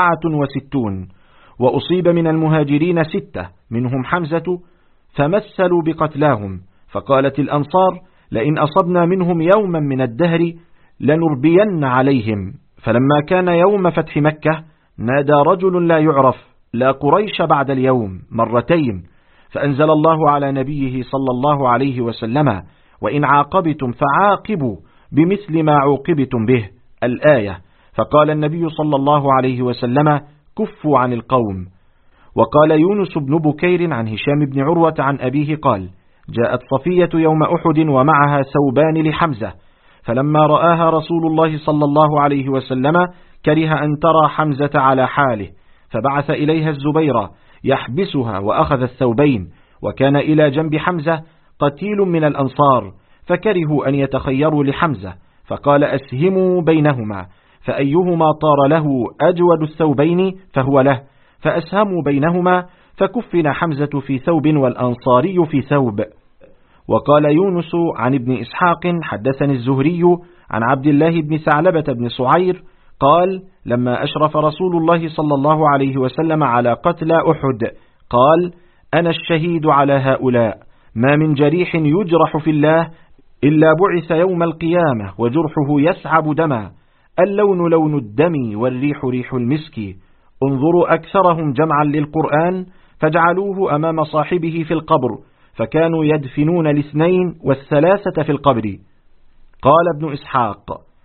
64 وأصيب من المهاجرين 6 منهم حمزة، فمثلوا بقتلاهم. فقالت الأنصار: لئن أصبنا منهم يوما من الدهر لنربين عليهم. فلما كان يوم فتح مكة نادى رجل لا يعرف: لا قريش بعد اليوم 2 فأنزل الله على نبيه صلى الله عليه وسلم: وإن عاقبتم فعاقبوا بمثل ما عوقبتم به، الآية. فقال النبي صلى الله عليه وسلم: كفوا عن القوم. وقال يونس بن بكير عن هشام بن عروة عن أبيه قال: جاءت صفية يوم أحد ومعها ثوبان لحمزة، فلما رآها رسول الله صلى الله عليه وسلم كره أن ترى حمزة على حاله، فبعث إليها الزبير يحبسها وأخذ الثوبين. وكان إلى جنب حمزة قتيل من الأنصار، فكرهوا أن يتخيروا لحمزة، فقال: أسهموا بينهما، فأيهما طار له أجود الثوبين فهو له، فأسهموا بينهما، فكفن حمزة في ثوب والأنصاري في ثوب. وقال يونس عن ابن إسحاق: حدثني الزهري عن عبد الله بن ثعلبة بن صعير قال: لما أشرف رسول الله صلى الله عليه وسلم على قتلى أحد قال: أنا الشهيد على هؤلاء، ما من جريح يجرح في الله إلا بعث يوم القيامة وجرحه يسعب دما، اللون لون الدم والريح ريح المسك. انظروا أكثرهم جمعا للقرآن فجعلوه أمام صاحبه في القبر، فكانوا يدفنون الاثنين والثلاثة في القبر. قال ابن إسحاق: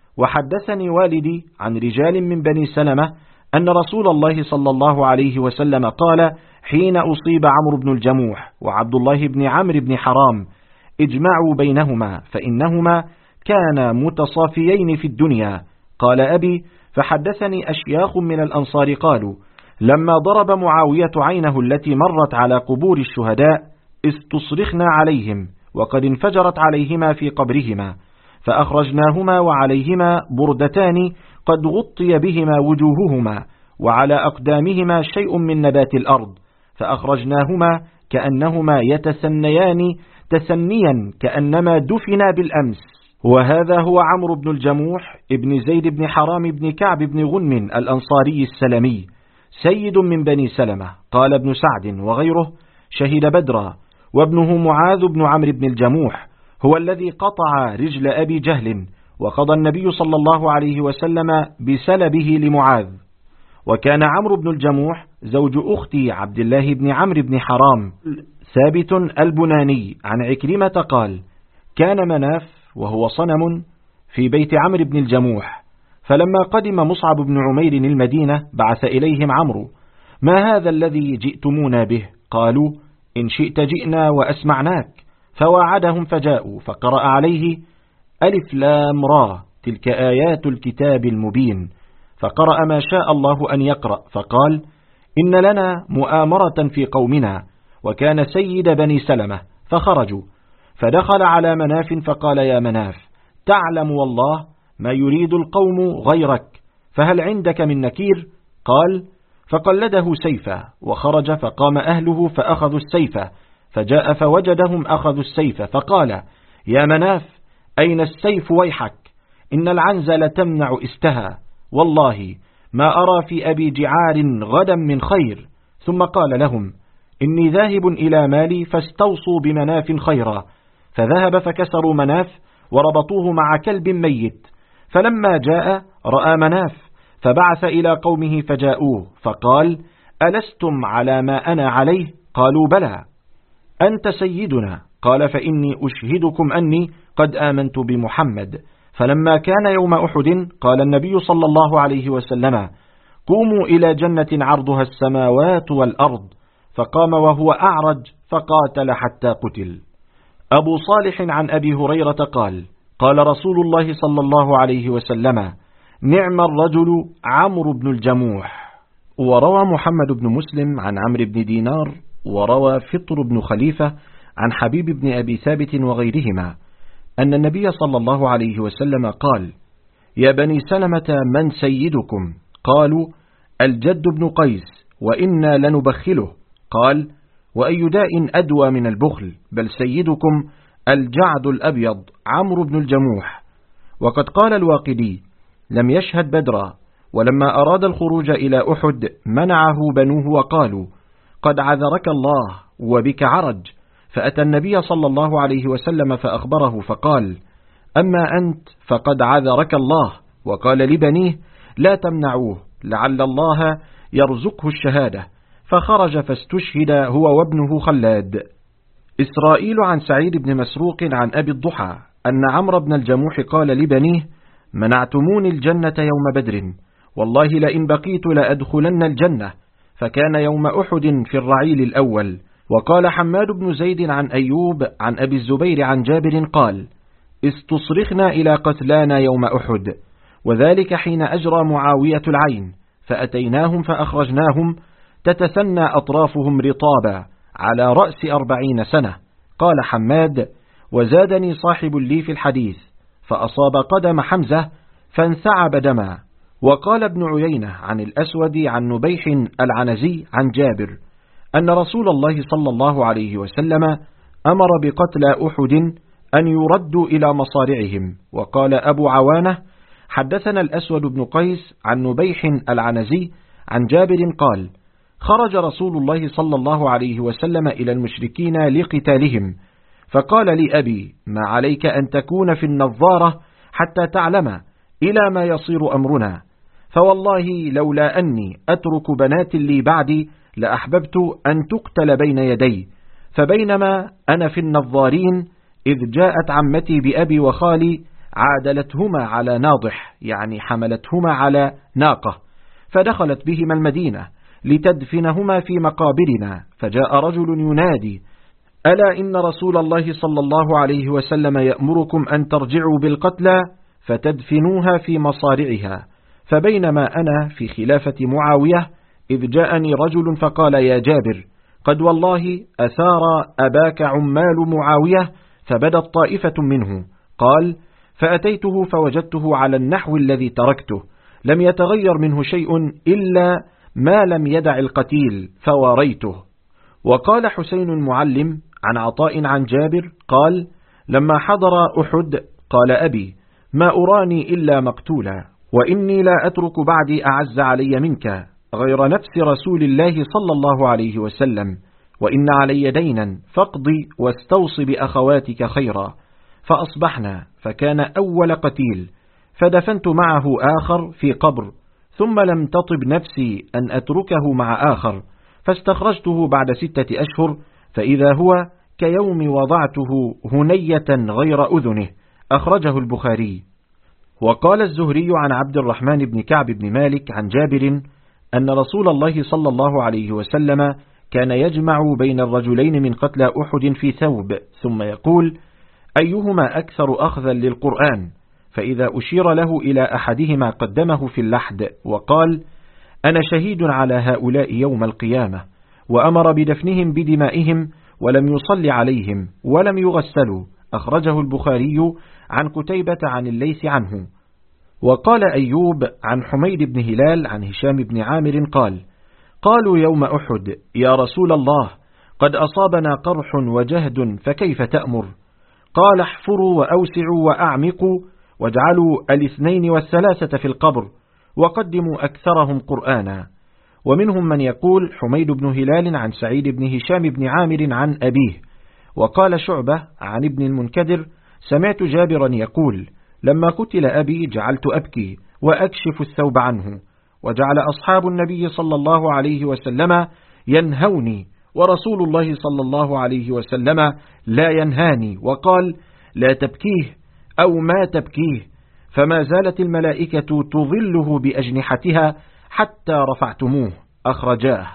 وحدثني والدي عن رجال من بني سلمة أن رسول الله صلى الله عليه وسلم قال حين أصيب عمرو بن الجموح وعبد الله بن عمرو بن حرام: اجمعوا بينهما فإنهما كانا متصافيين في الدنيا. قال أبي: فحدثني أشياخ من الأنصار قالوا: لما ضرب معاوية عينه التي مرت على قبور الشهداء استصرخنا عليهم وقد انفجرت عليهما في قبرهما، فأخرجناهما وعليهما بردتان قد غطي بهما وجوههما وعلى أقدامهما شيء من نبات الأرض، فأخرجناهما كأنهما يتسنيان تسنيا كأنما دفنا بالأمس. وهذا هو عمرو بن الجموح ابن زيد بن حرام بن كعب بن غنم الأنصاري السلمي، سيد من بني سلمة. قال ابن سعد وغيره: شهد بدرا. وابنه معاذ بن عمرو بن الجموح هو الذي قطع رجل أبي جهل، وقضى النبي صلى الله عليه وسلم بسلبه لمعاذ. وكان عمرو بن الجموح زوج أختي عبد الله بن عمرو بن حرام. ثابت البناني عن عكرمة قال: كان مناف وهو صنم في بيت عمرو بن الجموح، فلما قدم مصعب بن عمير المدينة بعث إليهم عمرو: ما هذا الذي جئتمونا به؟ قالوا: إن شئت جئنا وأسمعناك. فواعدهم فجاءوا، فقرأ عليه: ألف لام را تلك آيات الكتاب المبين. فقرأ ما شاء الله أن يقرأ، فقال: إن لنا مؤامرة في قومنا، وكان سيد بني سلمة. فخرجوا، فدخل على مناف فقال: يا مناف، تعلم والله ما يريد القوم غيرك، فهل عندك من نكير؟ قال: فقلده سيفا، وخرج فقام أهله فأخذوا السيف، فجاء فوجدهم أخذوا السيف، فقال: يا مناف، أين السيف ويحك؟ إن العنز لتمنع استها، والله ما أرى في أبي جعار غدا من خير. ثم قال لهم: إني ذاهب إلى مالي فاستوصوا بمناف خيرا. فذهب فكسروا مناف وربطوه مع كلب ميت. فلما جاء رأى مناف، فبعث إلى قومه فجاءوه، فقال: ألستم على ما أنا عليه؟ قالوا: بلى. أنت سيدنا. قال: فإني أشهدكم أني قد آمنت بمحمد. فلما كان يوم أحد قال النبي صلى الله عليه وسلم: قوموا إلى جنة عرضها السماوات والأرض. فقام وهو أعرج فقاتل حتى قتل. أبو صالح عن أبي هريرة قال: قال رسول الله صلى الله عليه وسلم: نعم الرجل عمرو بن الجموح. وروى محمد بن مسلم عن عمرو بن دينار، وروى فطر بن خليفة عن حبيب بن أبي ثابت وغيرهما أن النبي صلى الله عليه وسلم قال: يا بني سلمة، من سيدكم؟ قالوا: الجد بن قيس، وإنا لنبخله. قال: وأي داء أدوى من البخل؟ بل سيدكم الجعد الأبيض عمرو بن الجموح. وقد قال الواقدي: لم يشهد بدرا، ولما أراد الخروج إلى أحد منعه بنوه وقالوا: قد عذرك الله وبك عرج. فأتى النبي صلى الله عليه وسلم فأخبره، فقال: أما أنت فقد عذرك الله. وقال لبنيه: لا تمنعوه، لعل الله يرزقه الشهادة. فخرج فاستشهد هو وابنه خلاد. إسرائيل عن سعيد بن مسروق عن أبي الضحى أن عمرو بن الجموح قال لبنيه: منعتموني الجنة يوم بدر، والله لئن بقيت لأدخلن الجنة. فكان يوم أحد في الرعيل الأول. وقال حماد بن زيد عن أيوب عن أبي الزبير عن جابر قال: استصرخنا إلى قتلانا يوم أحد، وذلك حين أجرى معاوية العين، فأتيناهم فأخرجناهم تتثنى أطرافهم رطابا على رأس 40 سنة. قال حماد: وزادني صاحب لي في الحديث، فأصاب قدم حمزة فانثعب دما. وقال ابن عيينة عن الأسود عن نبيح العنزي عن جابر أن رسول الله صلى الله عليه وسلم أمر بقتل أحد أن يردوا إلى مصارعهم. وقال أبو عوانة: حدثنا الأسود بن قيس عن نبيح العنزي عن جابر قال: خرج رسول الله صلى الله عليه وسلم إلى المشركين لقتالهم، فقال لي أبي: ما عليك أن تكون في النظارة حتى تعلم إلى ما يصير أمرنا، فوالله لولا أني أترك بنات لي بعدي لأحببت أن تقتل بين يدي. فبينما أنا في النظارين إذ جاءت عمتي بأبي وخالي عادلتهما على ناضح، يعني حملتهما على ناقة، فدخلت بهما المدينة لتدفنهما في مقابرنا، فجاء رجل ينادي: ألا إن رسول الله صلى الله عليه وسلم يأمركم أن ترجعوا بالقتلى فتدفنوها في مصارعها. فبينما أنا في خلافة معاوية إذ جاءني رجل فقال: يا جابر، قد والله أثار أباك عمال معاوية. فبدت طائفة منه. قال: فأتيته فوجدته على النحو الذي تركته، لم يتغير منه شيء إلا ما لم يدع القتيل، فواريته. وقال حسين المعلم عن عطاء عن جابر قال: لما حضر أحد قال أبي: ما أراني إلا مقتولا، وإني لا أترك بعدي أعز علي منك غير نفس رسول الله صلى الله عليه وسلم، وإن علي دينا فاقضي واستوصي بأخواتك خيرا. فأصبحنا، فكان أول قتيل، فدفنت معه آخر في قبر، ثم لم تطب نفسي أن أتركه مع آخر، فاستخرجته بعد 6 أشهر، فإذا هو كيوم وضعته هنية غير أذنه. أخرجه البخاري. وقال الزهري عن عبد الرحمن بن كعب بن مالك عن جابر أن رسول الله صلى الله عليه وسلم كان يجمع بين الرجلين من قتلى أحد في ثوب، ثم يقول: أيهما أكثر أخذا للقرآن؟ فإذا أشير له إلى أحدهما قدمه في اللحد، وقال: أنا شهيد على هؤلاء يوم القيامة. وأمر بدفنهم بدمائهم، ولم يصل عليهم ولم يغسلوا. أخرجه البخاري عن قتيبة عن الليث عنه. وقال أيوب عن حميد بن هلال عن هشام بن عامر قال: قالوا يوم أحد: يا رسول الله، قد أصابنا قرح وجهد، فكيف تأمر؟ قال: احفروا وأوسعوا وأعمقوا، واجعلوا 2 و3 في القبر، وقدموا أكثرهم قرآنا. ومنهم من يقول حميد بن هلال عن سعيد بن هشام بن عامر عن أبيه. وقال شعبة عن ابن المنكدر: سمعت جابرا يقول: لما قتل أبي جعلت أبكي وأكشف الثوب عنه، وجعل أصحاب النبي صلى الله عليه وسلم ينهوني، ورسول الله صلى الله عليه وسلم لا ينهاني، وقال: لا تبكيه أو ما تبكيه. فما زالت الملائكة تظله بأجنحتها حتى رفعتموه. أخرجاه.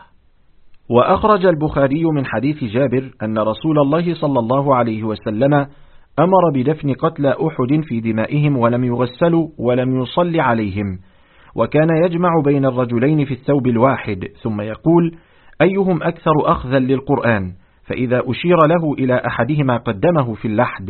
وأخرج البخاري من حديث جابر أن رسول الله صلى الله عليه وسلم أمر بدفن قتلى أحد في دمائهم ولم يغسلوا ولم يصل عليهم، وكان يجمع بين الرجلين في الثوب الواحد، ثم يقول: أيهم أكثر أخذا للقرآن؟ فإذا أشير له إلى أحدهما قدمه في اللحد.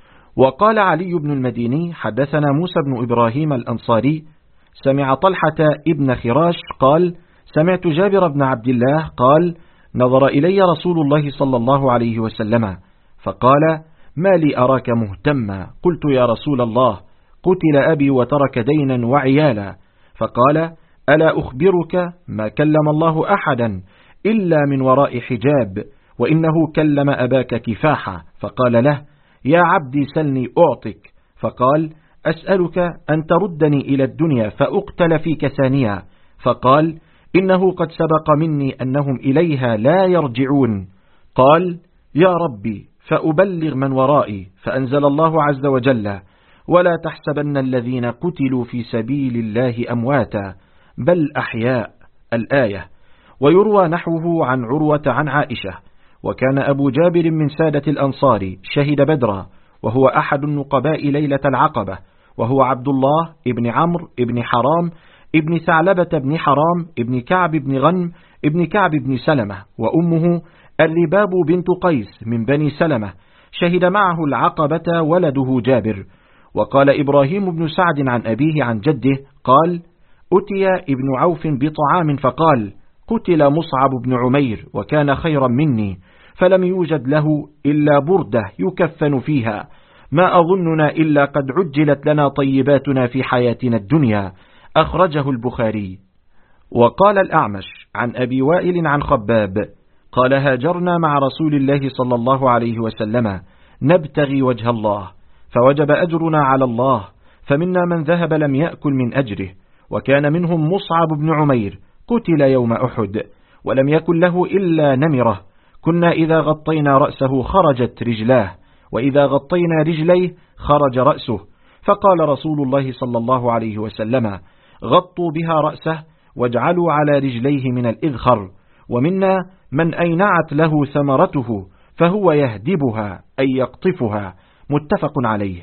وقال علي بن المديني: حدثنا موسى بن إبراهيم الأنصاري سمع طلحة ابن خراش قال: سمعت جابر بن عبد الله قال: نظر إلي رسول الله صلى الله عليه وسلم فقال: ما لي أراك مهتما؟ قلت: يا رسول الله، قتل أبي وترك دينا وعيالا. فقال: ألا أخبرك ما كلم الله أحدا إلا من وراء حجاب، وإنه كلم أباك كفاحا. فقال له: يا عبدي سلني أعطك. فقال: أسألك أن تردني إلى الدنيا فأقتل فيك ثانيا. فقال: إنه قد سبق مني أنهم إليها لا يرجعون. قال: يا ربي، فأبلغ من ورائي. فأنزل الله عز وجل: ولا تحسبن الذين قتلوا في سبيل الله أمواتا بل أحياء. الآية. ويروى نحوه عن عروة عن عائشة. وكان أبو جابر من سادة الأنصار، شهد بدرا، وهو أحد النقباء ليلة العقبة، وهو عبد الله ابن عمرو ابن حرام ابن ثعلبة بن حرام ابن كعب بن غنم ابن كعب بن سلمة، وأمه اللباب بنت قيس من بني سلمة. شهد معه العقبة ولده جابر. وقال إبراهيم بن سعد عن أبيه عن جده قال: أتي ابن عوف بطعام فقال: قتل مصعب بن عمير وكان خيرا مني، فلم يوجد له إلا بردة يكفن فيها، ما أظننا إلا قد عجلت لنا طيباتنا في حياتنا الدنيا. أخرجه البخاري. وقال الأعمش عن أبي وائل عن خباب قال: هاجرنا مع رسول الله صلى الله عليه وسلم نبتغي وجه الله، فوجب أجرنا على الله، فمنا من ذهب لم يأكل من أجره، وكان منهم مصعب بن عمير قتل يوم أحد، ولم يكن له إلا نمرة، كنا إذا غطينا رأسه خرجت رجلاه، وإذا غطينا رجليه خرج رأسه. فقال رسول الله صلى الله عليه وسلم: غطوا بها رأسه واجعلوا على رجليه من الإذخر، ومنا من أينعت له ثمرته فهو يهدبها أي يقطفها. متفق عليه.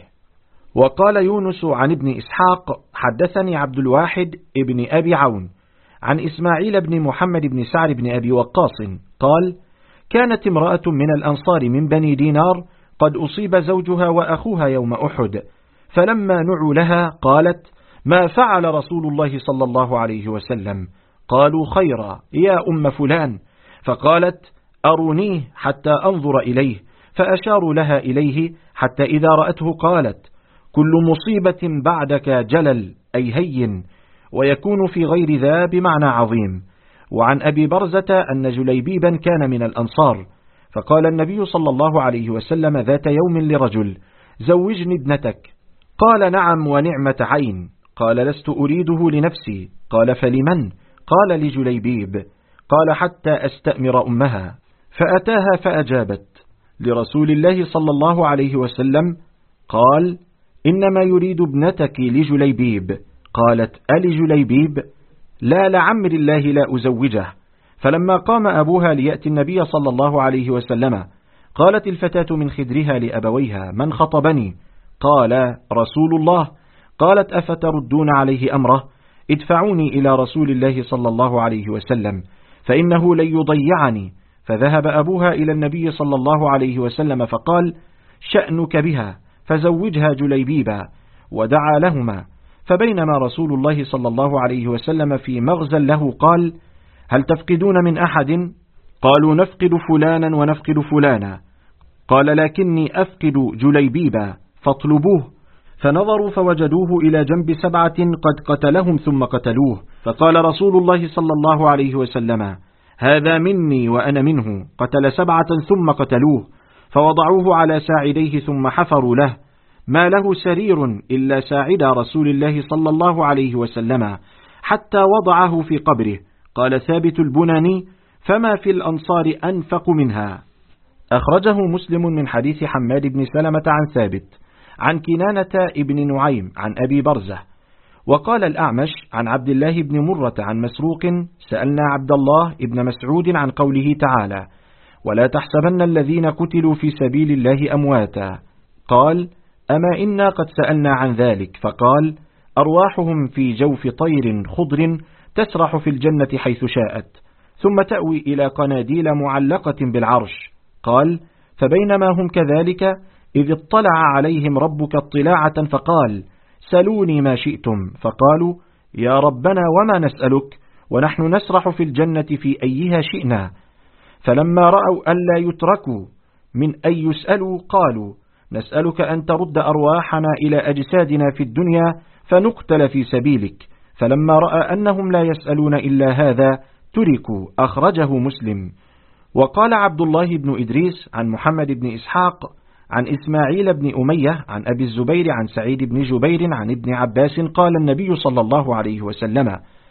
وقال يونس عن ابن إسحاق: حدثني عبد الواحد ابن أبي عون عن إسماعيل بن محمد بن سعد بن أبي وقاص قال: كانت امرأة من الأنصار من بني دينار قد أصيب زوجها وأخوها يوم أحد، فلما نعوا لها قالت: ما فعل رسول الله صلى الله عليه وسلم؟ قالوا: خيرا يا أم فلان. فقالت: أرونيه حتى أنظر إليه، فأشاروا لها إليه حتى إذا رأته قالت: كل مصيبة بعدك جلل أي هين، ويكون في غير ذا بمعنى عظيم. وعن أبي برزة أن جليبيبا كان من الأنصار، فقال النبي صلى الله عليه وسلم ذات يوم لرجل: زوجني ابنتك. قال: نعم ونعمة عين. قال: لست أريده لنفسي. قال: فلمن؟ قال: لجليبيب. قال: حتى أستأمر أمها. فأتاها فأجابت لرسول الله صلى الله عليه وسلم. قال: إنما يريد ابنتك لجليبيب. قالت: ألجليبيب؟ لا لعمر الله لا أزوجه. فلما قام أبوها ليأتي النبي صلى الله عليه وسلم قالت الفتاة من خدرها لأبويها: من خطبني؟ قال: رسول الله. قالت: أفتردون عليه أمره؟ ادفعوني إلى رسول الله صلى الله عليه وسلم فإنه لن يضيعني. فذهب أبوها إلى النبي صلى الله عليه وسلم فقال: شأنك بها، فزوجها جليبيبا. ودعا لهما. فبينما رسول الله صلى الله عليه وسلم في مغزى له قال: هل تفقدون من أحد؟ قالوا: نفقد فلانا ونفقد فلانا. قال: لكني أفقد جليبيبا فاطلبوه. فنظروا فوجدوه إلى جنب 7 قد قتلهم ثم قتلوه. فقال رسول الله صلى الله عليه وسلم: هذا مني وأنا منه، قتل 7 ثم قتلوه. فوضعوه على ساعديه ثم حفروا له. ما له سرير إلا ساعد رسول الله صلى الله عليه وسلم حتى وضعه في قبره. قال ثابت البناني: فما في الأنصار أنفق منها. أخرجه مسلم من حديث حماد بن سلمة عن ثابت عن كنانة ابن نعيم عن أبي برزة. وقال الأعمش عن عبد الله بن مرة عن مسروق: سألنا عبد الله ابن مسعود عن قوله تعالى: ولا تحسبن الذين قتلوا في سبيل الله أمواتا. قال: أما إنا قد سألنا عن ذلك. فقال: أرواحهم في جوف طير خضر تسرح في الجنة حيث شاءت، ثم تأوي إلى قناديل معلقة بالعرش. قال: فبينما هم كذلك إذ اطلع عليهم ربك اطلاعة فقال: سلوني ما شئتم. فقالوا: يا ربنا وما نسألك، ونحن نسرح في الجنة في أيها شئنا. فلما رأوا ألا يتركوا من أن يسألوا قالوا: نسألك أن ترد أرواحنا إلى أجسادنا في الدنيا فنقتل في سبيلك. فلما رأى أنهم لا يسألون إلا هذا تركوا. أخرجه مسلم. وقال عبد الله بن إدريس عن محمد بن إسحاق عن إسماعيل بن أمية عن أبي الزبير عن سعيد بن جبير عن ابن عباس قال النبي صلى الله عليه وسلم: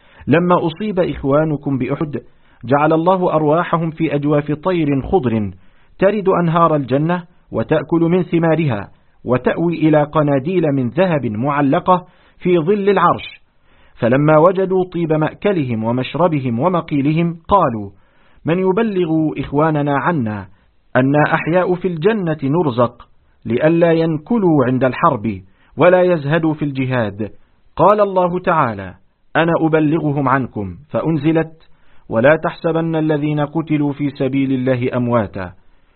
لما أصيب إخوانكم بأحد جعل الله أرواحهم في أجواف طير خضر ترد أنهار الجنة وتأكل من ثمارها، وتأوي إلى قناديل من ذهب معلقة في ظل العرش. فلما وجدوا طيب مأكلهم ومشربهم ومقيلهم قالوا: من يبلغ إخواننا عنا أن أحياء في الجنة نرزق، لئلا ينكلوا عند الحرب ولا يزهدوا في الجهاد. قال الله تعالى: أنا أبلغهم عنكم. فأنزلت: ولا تحسبن الذين قتلوا في سبيل الله أمواتا.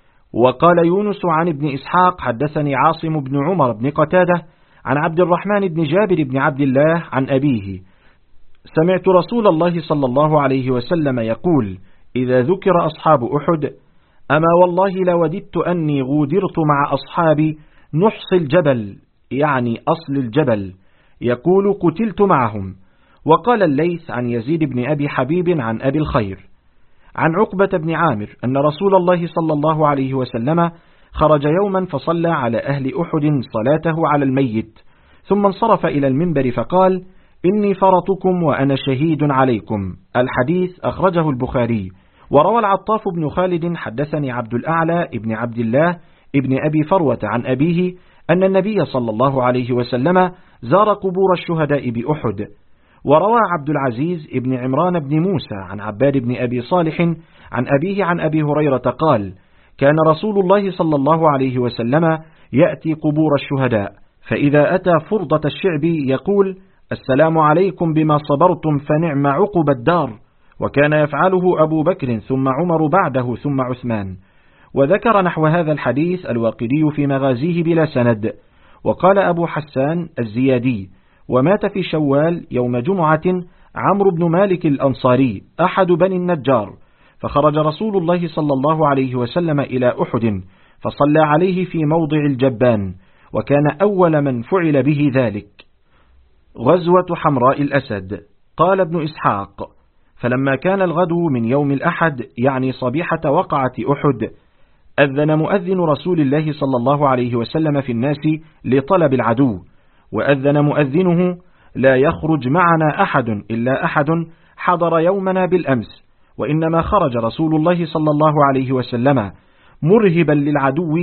وقال يونس عن ابن إسحاق: حدثني عاصم بن عمر بن قتادة عن عبد الرحمن بن جابر بن عبد الله عن أبيه: سمعت رسول الله صلى الله عليه وسلم يقول: إذا ذكر أصحاب أحد: أما والله لوددت أني غودرت مع أصحابي نحص الجبل، يعني أصل الجبل، يقول: قتلت معهم. وقال الليث عن يزيد بن أبي حبيب عن أبي الخير عن عقبة بن عامر أن رسول الله صلى الله عليه وسلم خرج يوما فصلى على أهل أحد صلاته على الميت، ثم انصرف إلى المنبر فقال: إني فرطكم وأنا شهيد عليكم. الحديث أخرجه البخاري. وروى العطاف بن خالد حدثني عبد الأعلى ابن عبد الله ابن أبي فروة عن أبيه أن النبي صلى الله عليه وسلم زار قبور الشهداء بأحد. وروى عبد العزيز ابن عمران بن موسى عن عباد بن أبي صالح عن أبيه عن أبي هريرة قال: كان رسول الله صلى الله عليه وسلم يأتي قبور الشهداء، فإذا أتى فرضة الشعب يقول: السلام عليكم بما صبرتم فنعم عقب الدار. وكان يفعله أبو بكر ثم عمر بعده ثم عثمان. وذكر نحو هذا الحديث الواقدي في مغازيه بلا سند. وقال أبو حسان الزيادي: ومات في شوال يوم جمعة عمرو بن مالك الأنصاري أحد بني النجار، فخرج رسول الله صلى الله عليه وسلم إلى أحد فصلى عليه في موضع الجبان، وكان أول من فعل به ذلك. غزوة حمراء الأسد. قال ابن إسحاق: فلما كان الغدو من يوم الأحد يعني صبيحة وقعة أحد، أذن مؤذن رسول الله صلى الله عليه وسلم في الناس لطلب العدو، وأذن مؤذنه: لا يخرج معنا أحد إلا أحد حضر يومنا بالأمس، وإنما خرج رسول الله صلى الله عليه وسلم مرهبا للعدو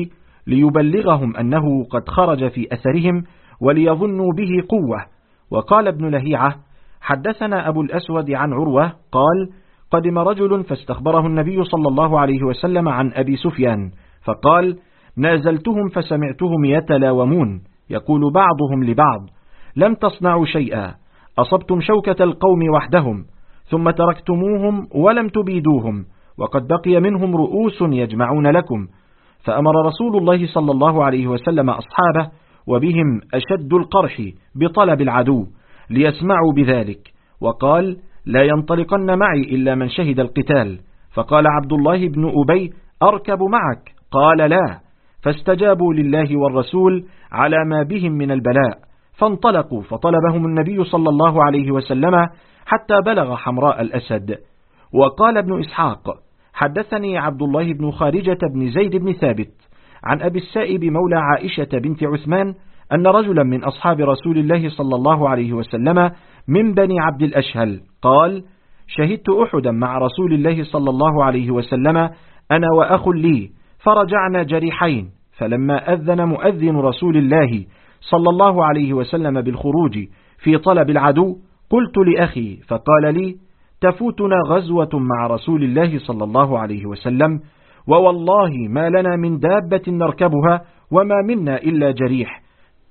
ليبلغهم أنه قد خرج في أثرهم وليظنوا به قوة. وقال ابن لهيعة: حدثنا أبو الأسود عن عروة قال: قدم رجل فاستخبره النبي صلى الله عليه وسلم عن أبي سفيان، فقال: نازلتهم فسمعتهم يتلاومون يقول بعضهم لبعض: لم تصنعوا شيئا، أصبتم شوكة القوم وحدهم، ثم تركتموهم ولم تبيدوهم، وقد بقي منهم رؤوس يجمعون لكم. فأمر رسول الله صلى الله عليه وسلم أصحابه وبهم أشد القرح بطلب العدو ليسمعوا بذلك، وقال: لا ينطلقن معي إلا من شهد القتال. فقال عبد الله بن أبي: أركب معك؟ قال: لا. فاستجابوا لله والرسول على ما بهم من البلاء، فانطلقوا فطلبهم النبي صلى الله عليه وسلم حتى بلغ حمراء الأسد. وقال ابن إسحاق: حدثني عبد الله بن خارجة بن زيد بن ثابت عن أبي السائب مولى عائشة بنت عثمان أن رجلا من أصحاب رسول الله صلى الله عليه وسلم من بني عبد الأشهل قال: شهدت أحدا مع رسول الله صلى الله عليه وسلم أنا وأخ لي، فرجعنا جريحين، فلما أذن مؤذن رسول الله صلى الله عليه وسلم بالخروج في طلب العدو قلت لأخي فقال لي: تفوتنا غزوة مع رسول الله صلى الله عليه وسلم، ووالله ما لنا من دابة نركبها وما منا إلا جريح.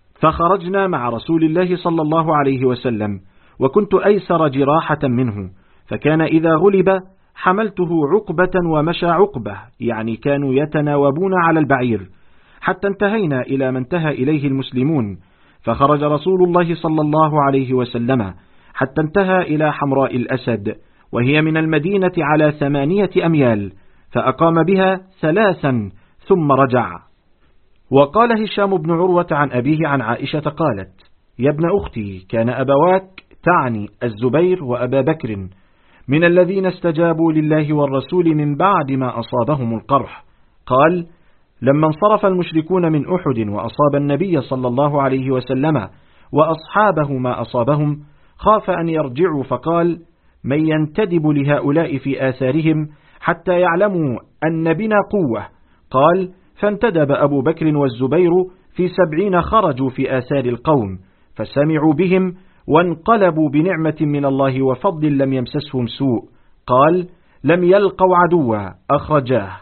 فخرجنا مع رسول الله صلى الله عليه وسلم، وكنت أيسر جراحة منه، فكان إذا غلب حملته عقبة ومشى عقبة، يعني كانوا يتناوبون على البعير، حتى انتهينا إلى ما انتهى إليه المسلمون. فخرج رسول الله صلى الله عليه وسلم حتى انتهى إلى حمراء الأسد، وهي من المدينة على 8 أميال، فأقام بها 3 ثم رجع. وقال هشام بن عروة عن أبيه عن عائشة قالت: يا ابن أختي، كان أبواك، تعني الزبير وأبا بكر، من الذين استجابوا لله والرسول من بعد ما أصابهم القرح. قال: لما انصرف المشركون من أحد وأصاب النبي صلى الله عليه وسلم وأصحابه ما أصابهم، خاف أن يرجعوا، فقال: من ينتدب لهؤلاء في آثارهم حتى يعلموا أن بنا قوة. قال: فانتدب أبو بكر والزبير في 70 خرجوا في آثار القوم، فسمعوا بهم وانقلبوا بنعمة من الله وفضل لم يمسسهم سوء. قال: لم يلقوا عدوا، أخرجاه.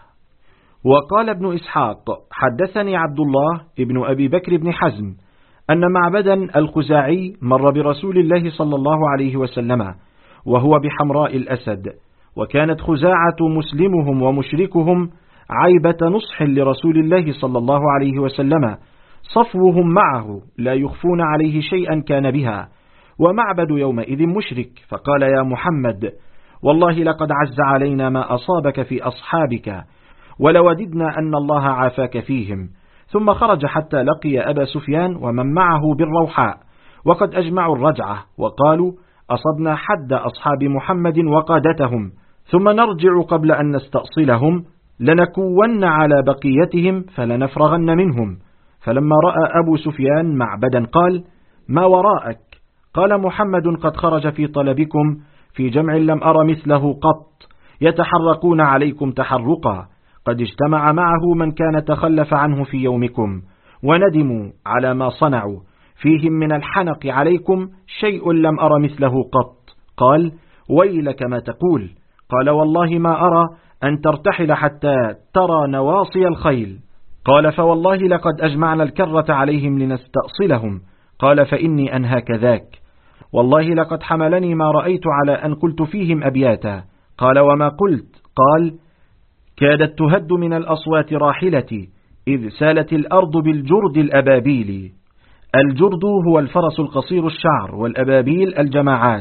وقال ابن إسحاق: حدثني عبد الله ابن أبي بكر بن حزم أن معبدا الخزاعي مر برسول الله صلى الله عليه وسلم وهو بحمراء الأسد، وكانت خزاعة مسلمهم ومشركهم عيبة نصح لرسول الله صلى الله عليه وسلم، صفوهم معه لا يخفون عليه شيئا كان بها، ومعبد يومئذ مشرك، فقال: يا محمد، والله لقد عز علينا ما أصابك في أصحابك، ولوددنا أن الله عافاك فيهم. ثم خرج حتى لقي أبا سفيان ومن معه بالروحاء، وقد أجمعوا الرجعة، وقالوا: أصبنا حد أصحاب محمد وقادتهم، ثم نرجع قبل أن نستأصلهم، لنكون على بقيتهم فلنفرغن منهم. فلما رأى أبو سفيان معبدا قال: ما وراءك؟ قال: محمد قد خرج في طلبكم في جمع لم أر مثله قط، يتحرقون عليكم تحرقا، قد اجتمع معه من كان تخلف عنه في يومكم، وندموا على ما صنعوا، فيهم من الحنق عليكم شيء لم أر مثله قط. قال: ويلك ما تقول؟ قال: والله ما أرى أن ترتحل حتى ترى نواصي الخيل. قال: فوالله لقد أجمعنا الكرة عليهم لنستأصلهم. قال: فإني أنهاك ذاك، والله لقد حملني ما رأيت على أن قلت فيهم أبياتا. قال: وما قلت؟ قال: كادت تهد من الأصوات راحلتي إذ سالت الأرض بالجرد الأبابيل. الجرد هو الفرس القصير الشعر، والأبابيل الجماعات.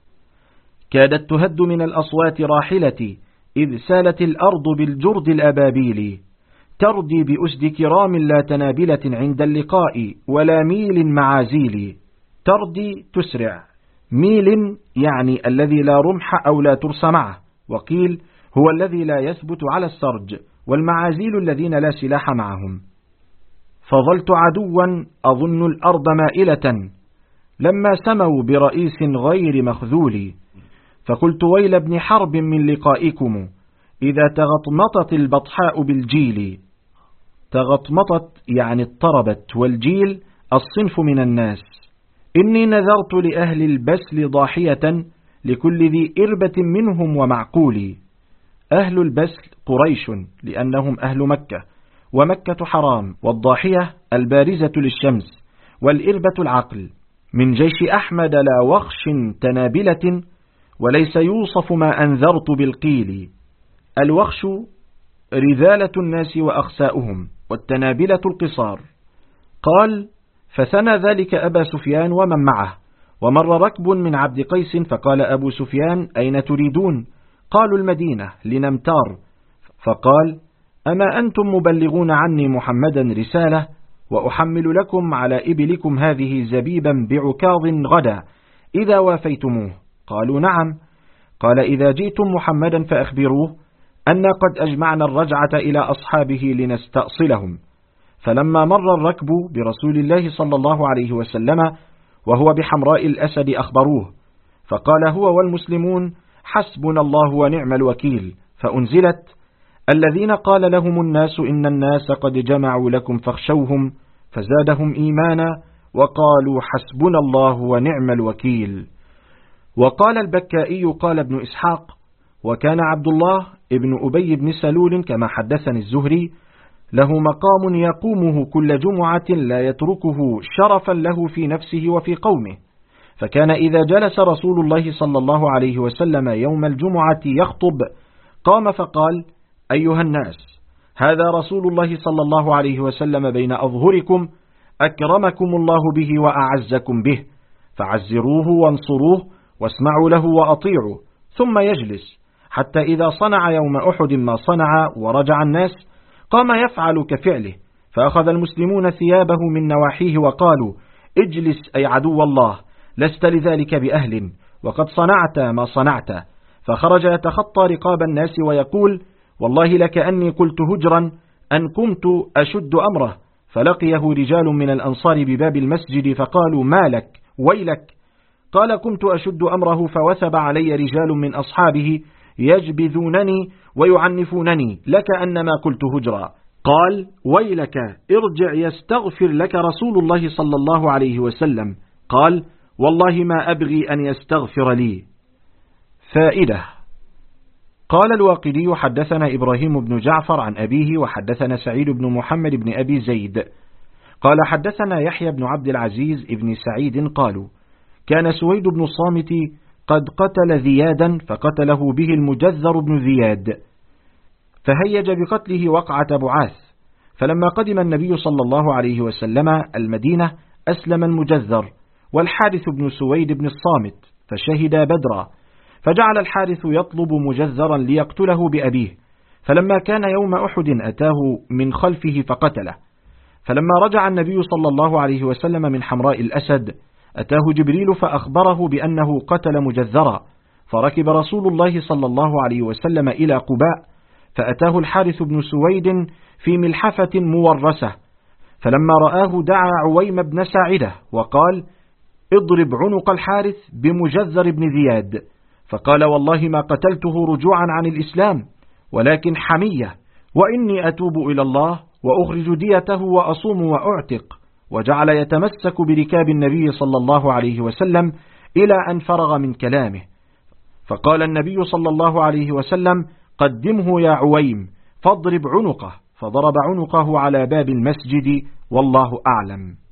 كادت تهد من الأصوات راحلتي إذ سالت الأرض بالجرد الأبابيل. تردي بأسد كرام لا تنابلة عند اللقاء، ولا ميل معازيل. تردي تسرع، ميل يعني الذي لا رمح أو لا ترس معه، وقيل هو الذي لا يثبت على السرج، والمعازيل الذين لا سلاح معهم. فظلت عدوا أظن الأرض مائلة، لما سموا برئيس غير مخذول. فقلت: ويل ابن حرب من لقائكم، إذا تغطمطت البطحاء بالجيل. تغطمطت يعني اضطربت، والجيل الصنف من الناس. إني نذرت لأهل البسل ضاحية، لكل ذي إربة منهم ومعقول. أهل البسل قريش، لأنهم أهل مكة، ومكة حرام، والضاحية البارزة للشمس، والإربة العقل. من جيش أحمد لا وخش تنابلة، وليس يوصف ما أنذرت بالقيل. الوخش رذالة الناس وأخساؤهم، والتنابلة القصار. قال: فثنى ذلك أبا سفيان ومن معه، ومر ركب من عبد قيس، فقال أبو سفيان: أين تريدون؟ قالوا: المدينة لنمتار. فقال: أما أنتم مبلغون عني محمدا رسالة، وأحمل لكم على إبلكم هذه زبيبا بعكاظ غدا إذا وافيتموه؟ قالوا: نعم. قال: إذا جئتم محمدا فأخبروه أن قد أجمعنا الرجعة إلى أصحابه لنستأصلهم. فلما مر الركب برسول الله صلى الله عليه وسلم وهو بحمراء الأسد أخبروه، فقال هو والمسلمون: حسبنا الله ونعم الوكيل. فأنزلت: الذين قال لهم الناس إن الناس قد جمعوا لكم فاخشوهم، فزادهم إيمانا وقالوا حسبنا الله ونعم الوكيل. وقال البكائي: قال ابن إسحاق: وكان عبد الله ابن أبي بن سلول كما حدثني الزهري له مقام يقومه كل جمعة لا يتركه شرفا له في نفسه وفي قومه. فكان إذا جلس رسول الله صلى الله عليه وسلم يوم الجمعة يخطب قام فقال: أيها الناس، هذا رسول الله صلى الله عليه وسلم بين أظهركم، أكرمكم الله به وأعزكم به، فعزروه وانصروه واسمعوا له وأطيعوا. ثم يجلس حتى إذا صنع يوم أحد ما صنع ورجع الناس قام يفعل كفعله، فأخذ المسلمون ثيابه من نواحيه وقالوا: اجلس أي عدو الله، لست لذلك بأهل، وقد صنعت ما صنعت. فخرج يتخطى رقاب الناس ويقول: والله لكأني قلت هجرا أن قمت أشد أمره. فلقيه رجال من الأنصار بباب المسجد فقالوا: ما لك ويلك؟ قال: قمت أشد أمره فوثب علي رجال من أصحابه يجبذونني ويعنفونني لكأنما قلت هجرا. قال: ويلك، ارجع يستغفر لك رسول الله صلى الله عليه وسلم. قال: والله ما أبغي أن يستغفر لي. فائدة. قال الواقدي: حدثنا إبراهيم بن جعفر عن أبيه، وحدثنا سعيد بن محمد بن أبي زيد قال حدثنا يحيى بن عبد العزيز بن سعيد قالوا: كان سويد بن الصامت قد قتل ذيادا، فقتله به المجذر بن ذياد، فهيج بقتله وقعة بعاث. فلما قدم النبي صلى الله عليه وسلم المدينة أسلم المجذر والحارث بن سويد بن الصامت فشهد بدرا، فجعل الحارث يطلب مجذرا ليقتله بأبيه. فلما كان يوم أحد أتاه من خلفه فقتله. فلما رجع النبي صلى الله عليه وسلم من حمراء الأسد أتاه جبريل فأخبره بأنه قتل مجذرا، فركب رسول الله صلى الله عليه وسلم إلى قباء، فأتاه الحارث بن سويد في ملحفة مورسة، فلما رآه دعا عويم بن ساعدة وقال: اضرب عنق الحارث بمجذر بن ذياد. فقال والله ما قتلته رجوعا عن الإسلام ولكن حمية، وإني أتوب إلى الله وأخرج ديته وأصوم وأعتق. وجعل يتمسك بركاب النبي صلى الله عليه وسلم إلى أن فرغ من كلامه، فقال النبي صلى الله عليه وسلم قدمه يا عويم فاضرب عنقه، فضرب عنقه على باب المسجد، والله أعلم.